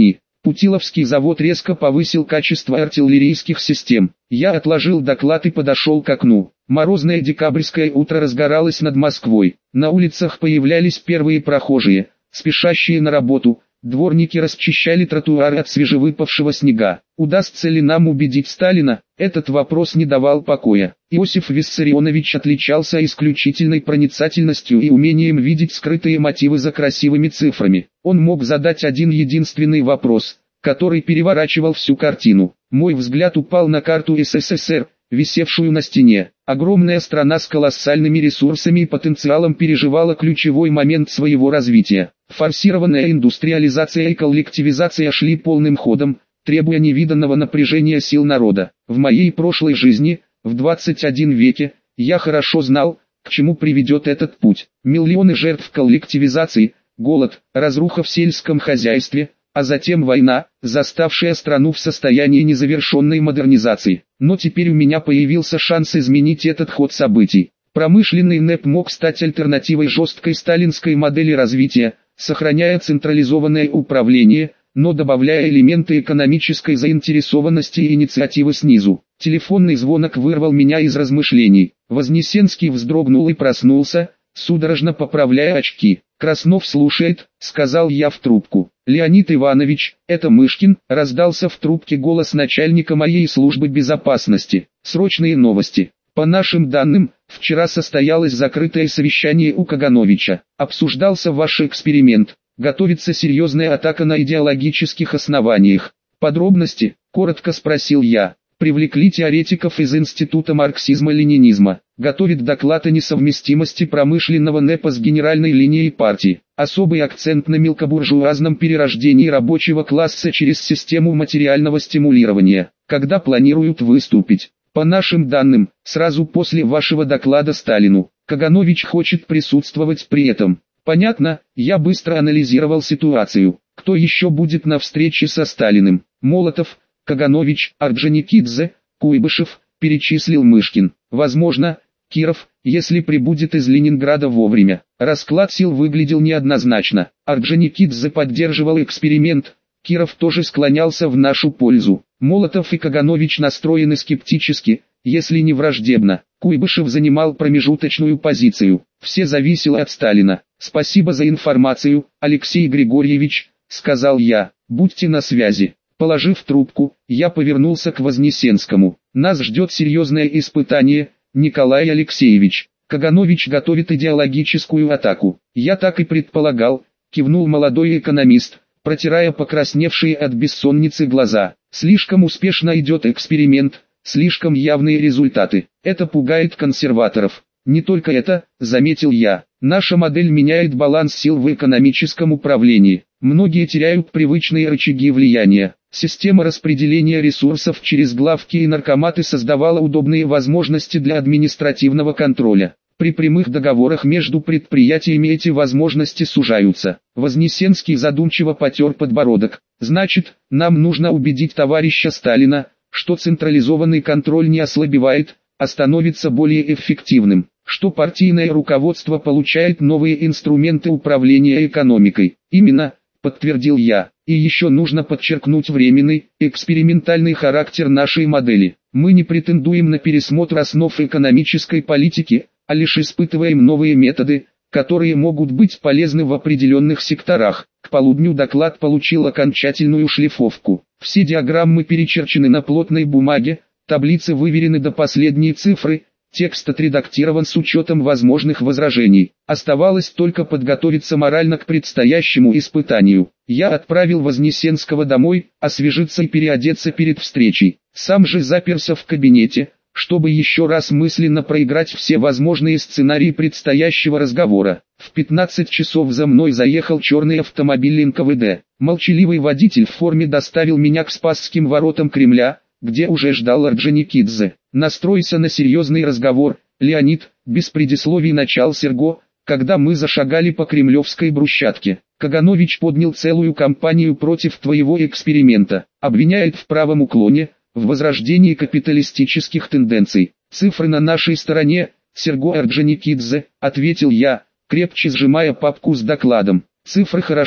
Путиловский завод резко повысил качество артиллерийских систем. Я отложил доклад и подошел к окну. Морозное декабрьское утро разгоралось над Москвой. На улицах появлялись первые прохожие, спешащие на работу. Дворники расчищали тротуары от свежевыпавшего снега. Удастся ли нам убедить Сталина? Этот вопрос не давал покоя. Иосиф Виссарионович отличался исключительной проницательностью и умением видеть скрытые мотивы за красивыми цифрами. Он мог задать один единственный вопрос, который переворачивал всю картину. Мой взгляд упал на карту СССР, висевшую на стене. Огромная страна с колоссальными ресурсами и потенциалом переживала ключевой момент своего развития. Форсированная индустриализация и коллективизация шли полным ходом, требуя невиданного напряжения сил народа. В моей прошлой жизни, в двадцать первом веке, я хорошо знал, к чему приведет этот путь. Миллионы жертв коллективизации, голод, разруха в сельском хозяйстве, а затем война, заставшая страну в состоянии незавершенной модернизации. Но теперь у меня появился шанс изменить этот ход событий. Промышленный НЭП мог стать альтернативой жесткой сталинской модели развития, сохраняя централизованное управление, но добавляя элементы экономической заинтересованности и инициативы снизу. Телефонный звонок вырвал меня из размышлений. Вознесенский вздрогнул и проснулся, судорожно поправляя очки. «Краснов слушает», — сказал я в трубку. «Леонид Иванович, это Мышкин», — раздался в трубке голос начальника моей службы безопасности. «Срочные новости. По нашим данным, вчера состоялось закрытое совещание у Кагановича. Обсуждался ваш эксперимент. Готовится серьезная атака на идеологических основаниях. Подробности?» — коротко спросил я. «Привлекли теоретиков из Института марксизма-ленинизма. Готовит доклад о несовместимости промышленного НЭПа с генеральной линией партии. Особый акцент на мелкобуржуазном перерождении рабочего класса через систему материального стимулирования. Когда планируют выступить?» «По нашим данным, сразу после вашего доклада Сталину. Каганович хочет присутствовать при этом». «Понятно», я быстро анализировал ситуацию. Кто еще будет на встрече со Сталиным? Молотов, Каганович, Орджоникидзе, Куйбышев, перечислил Мышкин. Возможно, Киров, если прибудет из Ленинграда вовремя. Расклад сил выглядел неоднозначно. Орджоникидзе поддерживал эксперимент, Киров тоже склонялся в нашу пользу. Молотов и Каганович настроены скептически, если не враждебно. Куйбышев занимал промежуточную позицию. Все зависело от Сталина. «Спасибо за информацию, Алексей Григорьевич», — сказал я. «Будьте на связи». Положив трубку, я повернулся к Вознесенскому. «Нас ждет серьезное испытание, Николай Алексеевич. Каганович готовит идеологическую атаку». «Я так и предполагал», — кивнул молодой экономист, протирая покрасневшие от бессонницы глаза. «Слишком успешно идет эксперимент, слишком явные результаты. Это пугает консерваторов». «Не только это», — заметил я. «Наша модель меняет баланс сил в экономическом управлении. Многие теряют привычные рычаги влияния. Система распределения ресурсов через главки и наркоматы создавала удобные возможности для административного контроля. При прямых договорах между предприятиями эти возможности сужаются». Вознесенский задумчиво потер подбородок. «Значит, нам нужно убедить товарища Сталина, что централизованный контроль не ослабевает, а становится более эффективным, что партийное руководство получает новые инструменты управления экономикой». «Именно», — подтвердил я. «И еще нужно подчеркнуть временный, экспериментальный характер нашей модели. Мы не претендуем на пересмотр основ экономической политики, а лишь испытываем новые методы, которые могут быть полезны в определенных секторах». К полудню доклад получил окончательную шлифовку. Все диаграммы перечерчены на плотной бумаге, таблицы выверены до последней цифры, текст отредактирован с учетом возможных возражений. Оставалось только подготовиться морально к предстоящему испытанию. Я отправил Вознесенского домой, освежиться и переодеться перед встречей. Сам же заперся в кабинете, чтобы еще раз мысленно проиграть все возможные сценарии предстоящего разговора. В пятнадцать часов за мной заехал черный автомобиль эн ка вэ дэ. Молчаливый водитель в форме доставил меня к Спасским воротам Кремля, где уже ждал Орджоникидзе. «Настройся на серьезный разговор, Леонид», — без предисловий начал Серго, когда мы зашагали по кремлевской брусчатке. «Каганович поднял целую кампанию против твоего эксперимента, обвиняет в правом уклоне, в возрождении капиталистических тенденций. Цифры на нашей стороне, Серго Орджоникидзе», — ответил я, крепче сжимая папку с докладом. «Цифры хорошо,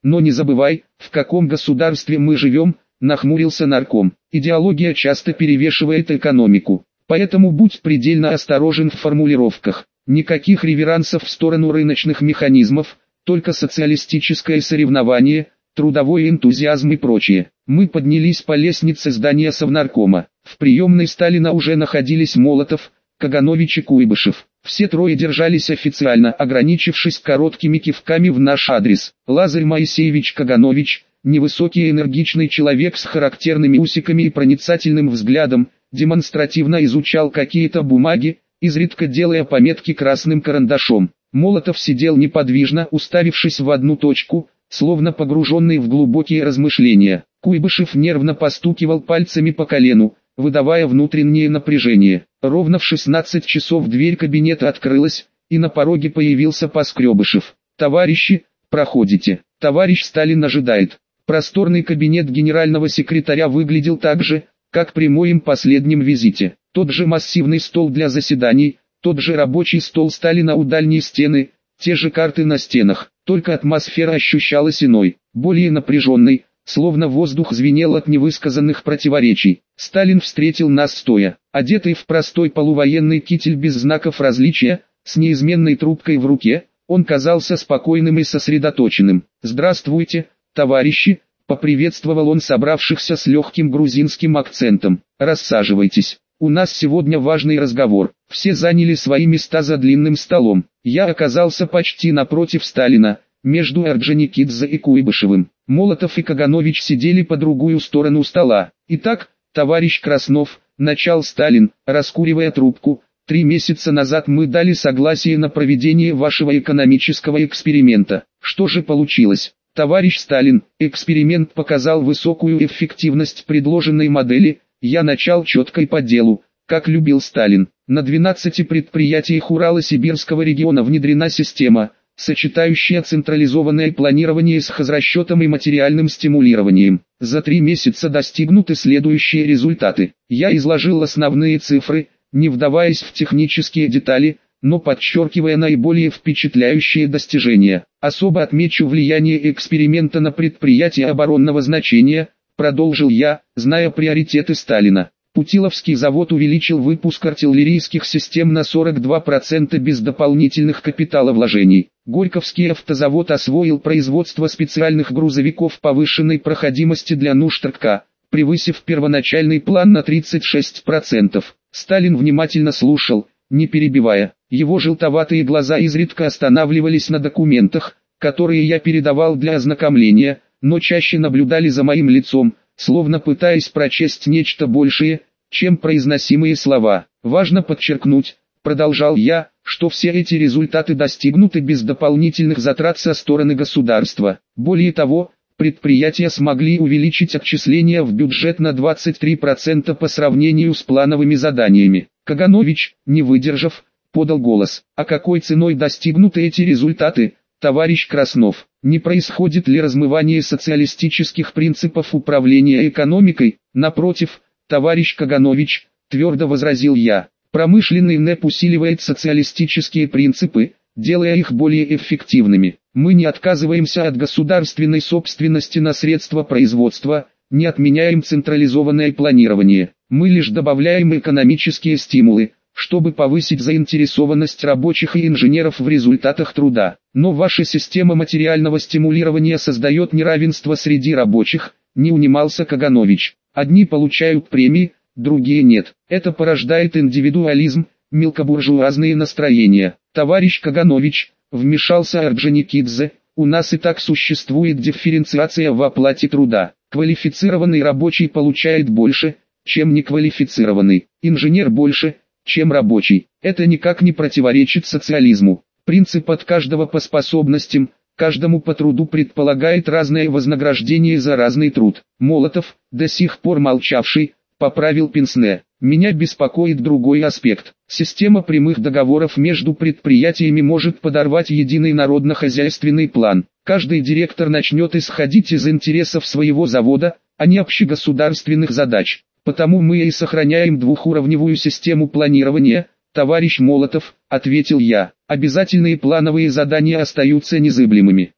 Но не забывай, в каком государстве мы живем, нахмурился нарком. Идеология часто перевешивает экономику. Поэтому будь предельно осторожен в формулировках. Никаких реверансов в сторону рыночных механизмов, только социалистическое соревнование, трудовой энтузиазм и прочее. Мы поднялись по лестнице здания Совнаркома. В приемной Сталина уже находились Молотов, Каганович и Куйбышев. Все трое держались официально, ограничившись короткими кивками в наш адрес. Лазарь Моисеевич Каганович, невысокий энергичный человек с характерными усиками и проницательным взглядом, демонстративно изучал какие-то бумаги, изредка делая пометки красным карандашом. Молотов сидел неподвижно, уставившись в одну точку, словно погруженный в глубокие размышления. Куйбышев нервно постукивал пальцами по колену, выдавая внутреннее напряжение. Ровно в шестнадцать часов дверь кабинета открылась, и на пороге появился Поскребышев. «Товарищи, проходите. Товарищ Сталин ожидает». Просторный кабинет генерального секретаря выглядел так же, как при моем последнем визите. Тот же массивный стол для заседаний, тот же рабочий стол Сталина у дальней стены, те же карты на стенах, только атмосфера ощущалась иной, более напряженной, словно воздух звенел от невысказанных противоречий. Сталин встретил нас стоя, одетый в простой полувоенный китель без знаков различия, с неизменной трубкой в руке, он казался спокойным и сосредоточенным. «Здравствуйте, товарищи», — поприветствовал он собравшихся с легким грузинским акцентом. «Рассаживайтесь. У нас сегодня важный разговор». Все заняли свои места за длинным столом. Я оказался почти напротив Сталина, между Орджоникидзе и Куйбышевым. Молотов и Каганович сидели по другую сторону стола. «Итак, товарищ Краснов», — начал Сталин, раскуривая трубку, — «три месяца назад мы дали согласие на проведение вашего экономического эксперимента. Что же получилось?» «Товарищ Сталин, эксперимент показал высокую эффективность предложенной модели. Я начал четко и по делу, как любил Сталин. На двенадцати предприятиях Урало-Сибирского региона внедрена система, сочетающая централизованное планирование с хозрасчетом и материальным стимулированием. За три месяца достигнуты следующие результаты. Я изложил основные цифры, не вдаваясь в технические детали, но подчеркивая наиболее впечатляющие достижения. Особо отмечу влияние эксперимента на предприятия оборонного значения, продолжил я, зная приоритеты Сталина. Путиловский завод увеличил выпуск артиллерийских систем на сорок два процента без дополнительных капиталовложений. Горьковский автозавод освоил производство специальных грузовиков повышенной проходимости для нужд РК, превысив первоначальный план на тридцать шесть процентов. Сталин внимательно слушал, не перебивая. Его желтоватые глаза изредка останавливались на документах, которые я передавал для ознакомления, но чаще наблюдали за моим лицом, словно пытаясь прочесть нечто большее, чем произносимые слова. «Важно подчеркнуть», — продолжал я, — «что все эти результаты достигнуты без дополнительных затрат со стороны государства. Более того, предприятия смогли увеличить отчисления в бюджет на двадцать три процента по сравнению с плановыми заданиями». Каганович, не выдержав, подал голос. «А какой ценой достигнуты эти результаты, товарищ Краснов? Не происходит ли размывание социалистических принципов управления экономикой?» «Напротив, товарищ Каганович», твердо возразил я, «промышленный НЭП усиливает социалистические принципы, делая их более эффективными. Мы не отказываемся от государственной собственности на средства производства, не отменяем централизованное планирование. Мы лишь добавляем экономические стимулы, чтобы повысить заинтересованность рабочих и инженеров в результатах труда. Но ваша система материального стимулирования создает неравенство среди рабочих», не унимался Каганович. «Одни получают премии, другие нет. Это порождает индивидуализм, мелкобуржуазные настроения». «Товарищ Каганович», вмешался Орджоникидзе, «у нас и так существует дифференциация в оплате труда. Квалифицированный рабочий получает больше, чем неквалифицированный, инженер больше, чем рабочий. Это никак не противоречит социализму. Принцип от каждого по способностям, каждому по труду предполагает разное вознаграждение за разный труд». Молотов, до сих пор молчавший, поправил пенсне. «Меня беспокоит другой аспект. Система прямых договоров между предприятиями может подорвать единый народно-хозяйственный план. Каждый директор начнет исходить из интересов своего завода, а не общегосударственных задач. Потому мы и сохраняем двухуровневую систему планирования». «Товарищ Молотов», — ответил я, — «обязательные плановые задания остаются незыблемыми.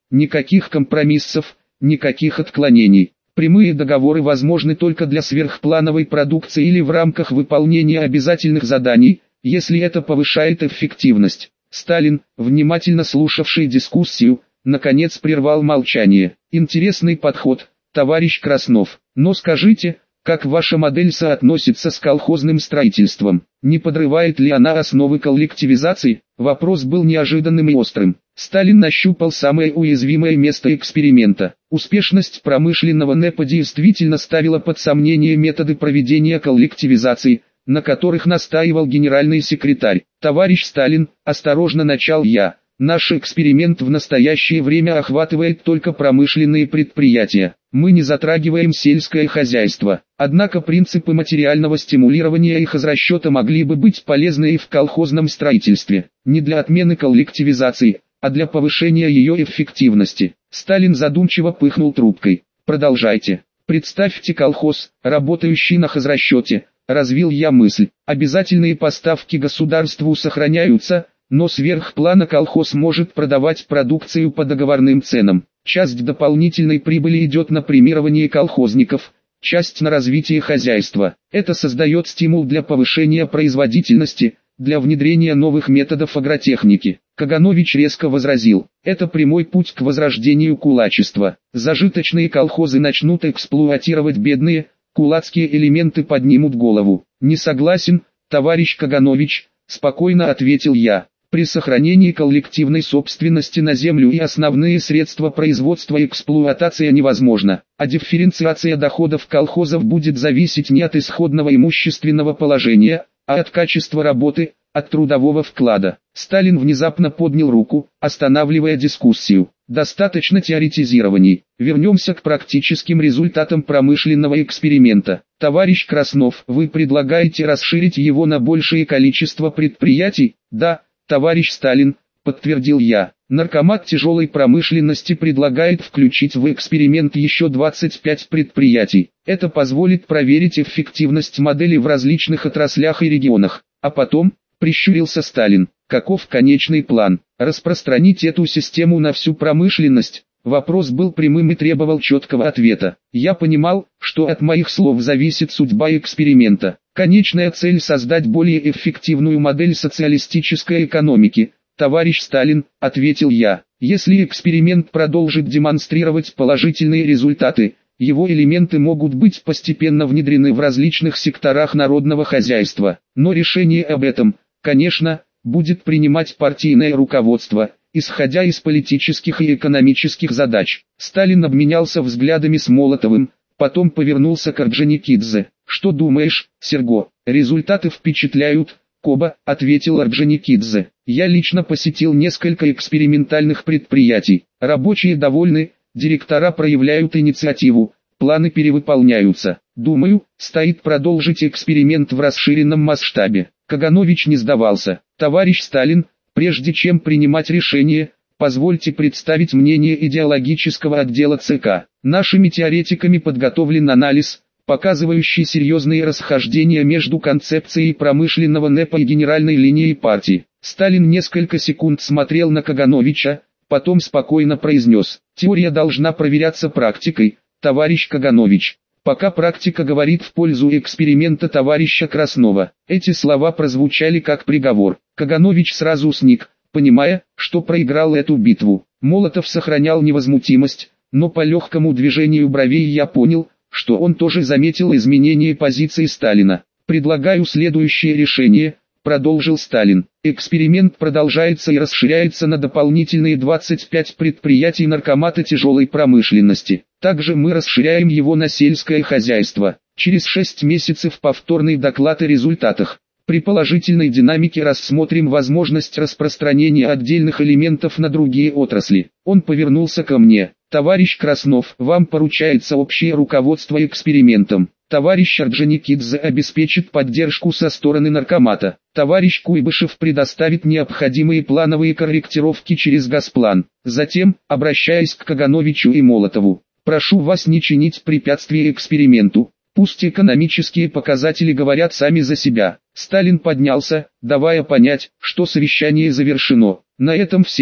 Никаких компромиссов, никаких отклонений. Прямые договоры возможны только для сверхплановой продукции или в рамках выполнения обязательных заданий, если это повышает эффективность. Сталин, внимательно слушавший дискуссию, наконец прервал молчание. Интересный подход, товарищ Краснов. Но скажите, как ваша модель соотносится с колхозным строительством? Не подрывает ли она основы коллективизации? Вопрос был неожиданным и острым. Сталин нащупал самое уязвимое место эксперимента. Успешность промышленного НЭПа действительно ставила под сомнение методы проведения коллективизации, на которых настаивал генеральный секретарь. «Товарищ Сталин», – осторожно начал я, – «наш эксперимент в настоящее время охватывает только промышленные предприятия. Мы не затрагиваем сельское хозяйство. Однако принципы материального стимулирования их расчета могли бы быть полезны и в колхозном строительстве. Не для отмены коллективизации, а для повышения ее эффективности». Сталин задумчиво пыхнул трубкой. «Продолжайте. Представьте колхоз, работающий на хозрасчете», – развил я мысль. «Обязательные поставки государству сохраняются, но сверх плана колхоз может продавать продукцию по договорным ценам. Часть дополнительной прибыли идет на премирование колхозников, часть на развитие хозяйства. Это создает стимул для повышения производительности, для внедрения новых методов агротехники». Каганович резко возразил: «Это прямой путь к возрождению кулачества. Зажиточные колхозы начнут эксплуатировать бедные, кулацкие элементы поднимут голову». «Не согласен, товарищ Каганович», – спокойно ответил я. «При сохранении коллективной собственности на землю и основные средства производства эксплуатация невозможна, а дифференциация доходов колхозов будет зависеть не от исходного имущественного положения, а от качества работы, от трудового вклада». Сталин внезапно поднял руку, останавливая дискуссию. «Достаточно теоретизирований. Вернемся к практическим результатам промышленного эксперимента. Товарищ Краснов, вы предлагаете расширить его на большее количество предприятий?» «Да, товарищ Сталин», – подтвердил я. «Наркомат тяжелой промышленности предлагает включить в эксперимент еще двадцать пять предприятий. Это позволит проверить эффективность модели в различных отраслях и регионах. А потом», – прищурился Сталин, – «каков конечный план? Распространить эту систему на всю промышленность?» Вопрос был прямым и требовал четкого ответа. Я понимал, что от моих слов зависит судьба эксперимента. Конечная цель – создать более эффективную модель социалистической экономики. «Товарищ Сталин», – ответил я, – «если эксперимент продолжит демонстрировать положительные результаты, его элементы могут быть постепенно внедрены в различных секторах народного хозяйства. Но решение об этом, конечно, будет принимать партийное руководство, исходя из политических и экономических задач». Сталин обменялся взглядами с Молотовым, потом повернулся к Орджоникидзе. «Что думаешь, Серго? Результаты впечатляют?» «Коба», — ответил Орджоникидзе. «Я лично посетил несколько экспериментальных предприятий. Рабочие довольны, директора проявляют инициативу, планы перевыполняются. Думаю, стоит продолжить эксперимент в расширенном масштабе». Каганович не сдавался. «Товарищ Сталин, прежде чем принимать решение, позвольте представить мнение идеологического отдела ЦК. Нашими теоретиками подготовлен анализ, показывающий серьезные расхождения между концепцией промышленного НЭПа и генеральной линией партии». Сталин несколько секунд смотрел на Кагановича, потом спокойно произнес: «Теория должна проверяться практикой, товарищ Каганович. Пока практика говорит в пользу эксперимента товарища Краснова». Эти слова прозвучали как приговор. Каганович сразу сник, понимая, что проиграл эту битву. Молотов сохранял невозмутимость, но по легкому движению бровей я понял, что он тоже заметил изменение позиции Сталина. «Предлагаю следующее решение», – продолжил Сталин. «Эксперимент продолжается и расширяется на дополнительные двадцать пять предприятий наркомата тяжелой промышленности. Также мы расширяем его на сельское хозяйство. Через шесть месяцев повторный доклад о результатах. При положительной динамике рассмотрим возможность распространения отдельных элементов на другие отрасли». Он повернулся ко мне. «Товарищ Краснов, вам поручается общее руководство экспериментом. Товарищ Орджоникидзе обеспечит поддержку со стороны наркомата. Товарищ Куйбышев предоставит необходимые плановые корректировки через Госплан». Затем, обращаясь к Кагановичу и Молотову: «Прошу вас не чинить препятствий эксперименту. Пусть экономические показатели говорят сами за себя». Сталин поднялся, давая понять, что совещание завершено. «На этом все,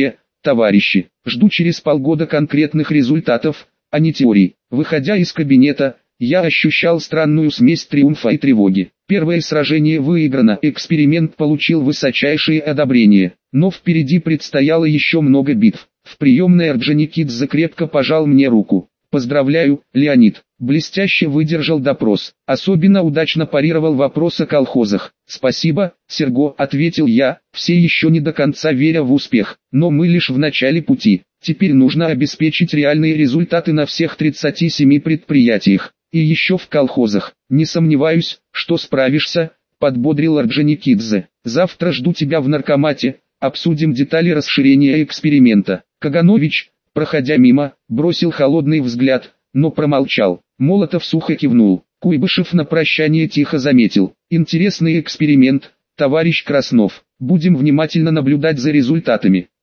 товарищи. Жду через полгода конкретных результатов, а не теорий. Выходя из кабинета, я ощущал странную смесь триумфа и тревоги. Первое сражение выиграно, эксперимент получил высочайшее одобрение, но впереди предстояло еще много битв. В приемной Орджоникидзе крепко пожал мне руку. «Поздравляю, Леонид, блестяще выдержал допрос, особенно удачно парировал вопрос о колхозах». «Спасибо, Серго», — ответил я, все еще не до конца веря в успех, но мы лишь в начале пути. Теперь нужно обеспечить реальные результаты на всех тридцати семи предприятиях, и еще в колхозах. «Не сомневаюсь, что справишься», — подбодрил Орджоникидзе. «Завтра жду тебя в наркомате, обсудим детали расширения эксперимента». Каганович, проходя мимо, бросил холодный взгляд, но промолчал. Молотов сухо кивнул. Куйбышев на прощание тихо заметил: «Интересный эксперимент, товарищ Краснов. Будем внимательно наблюдать за результатами».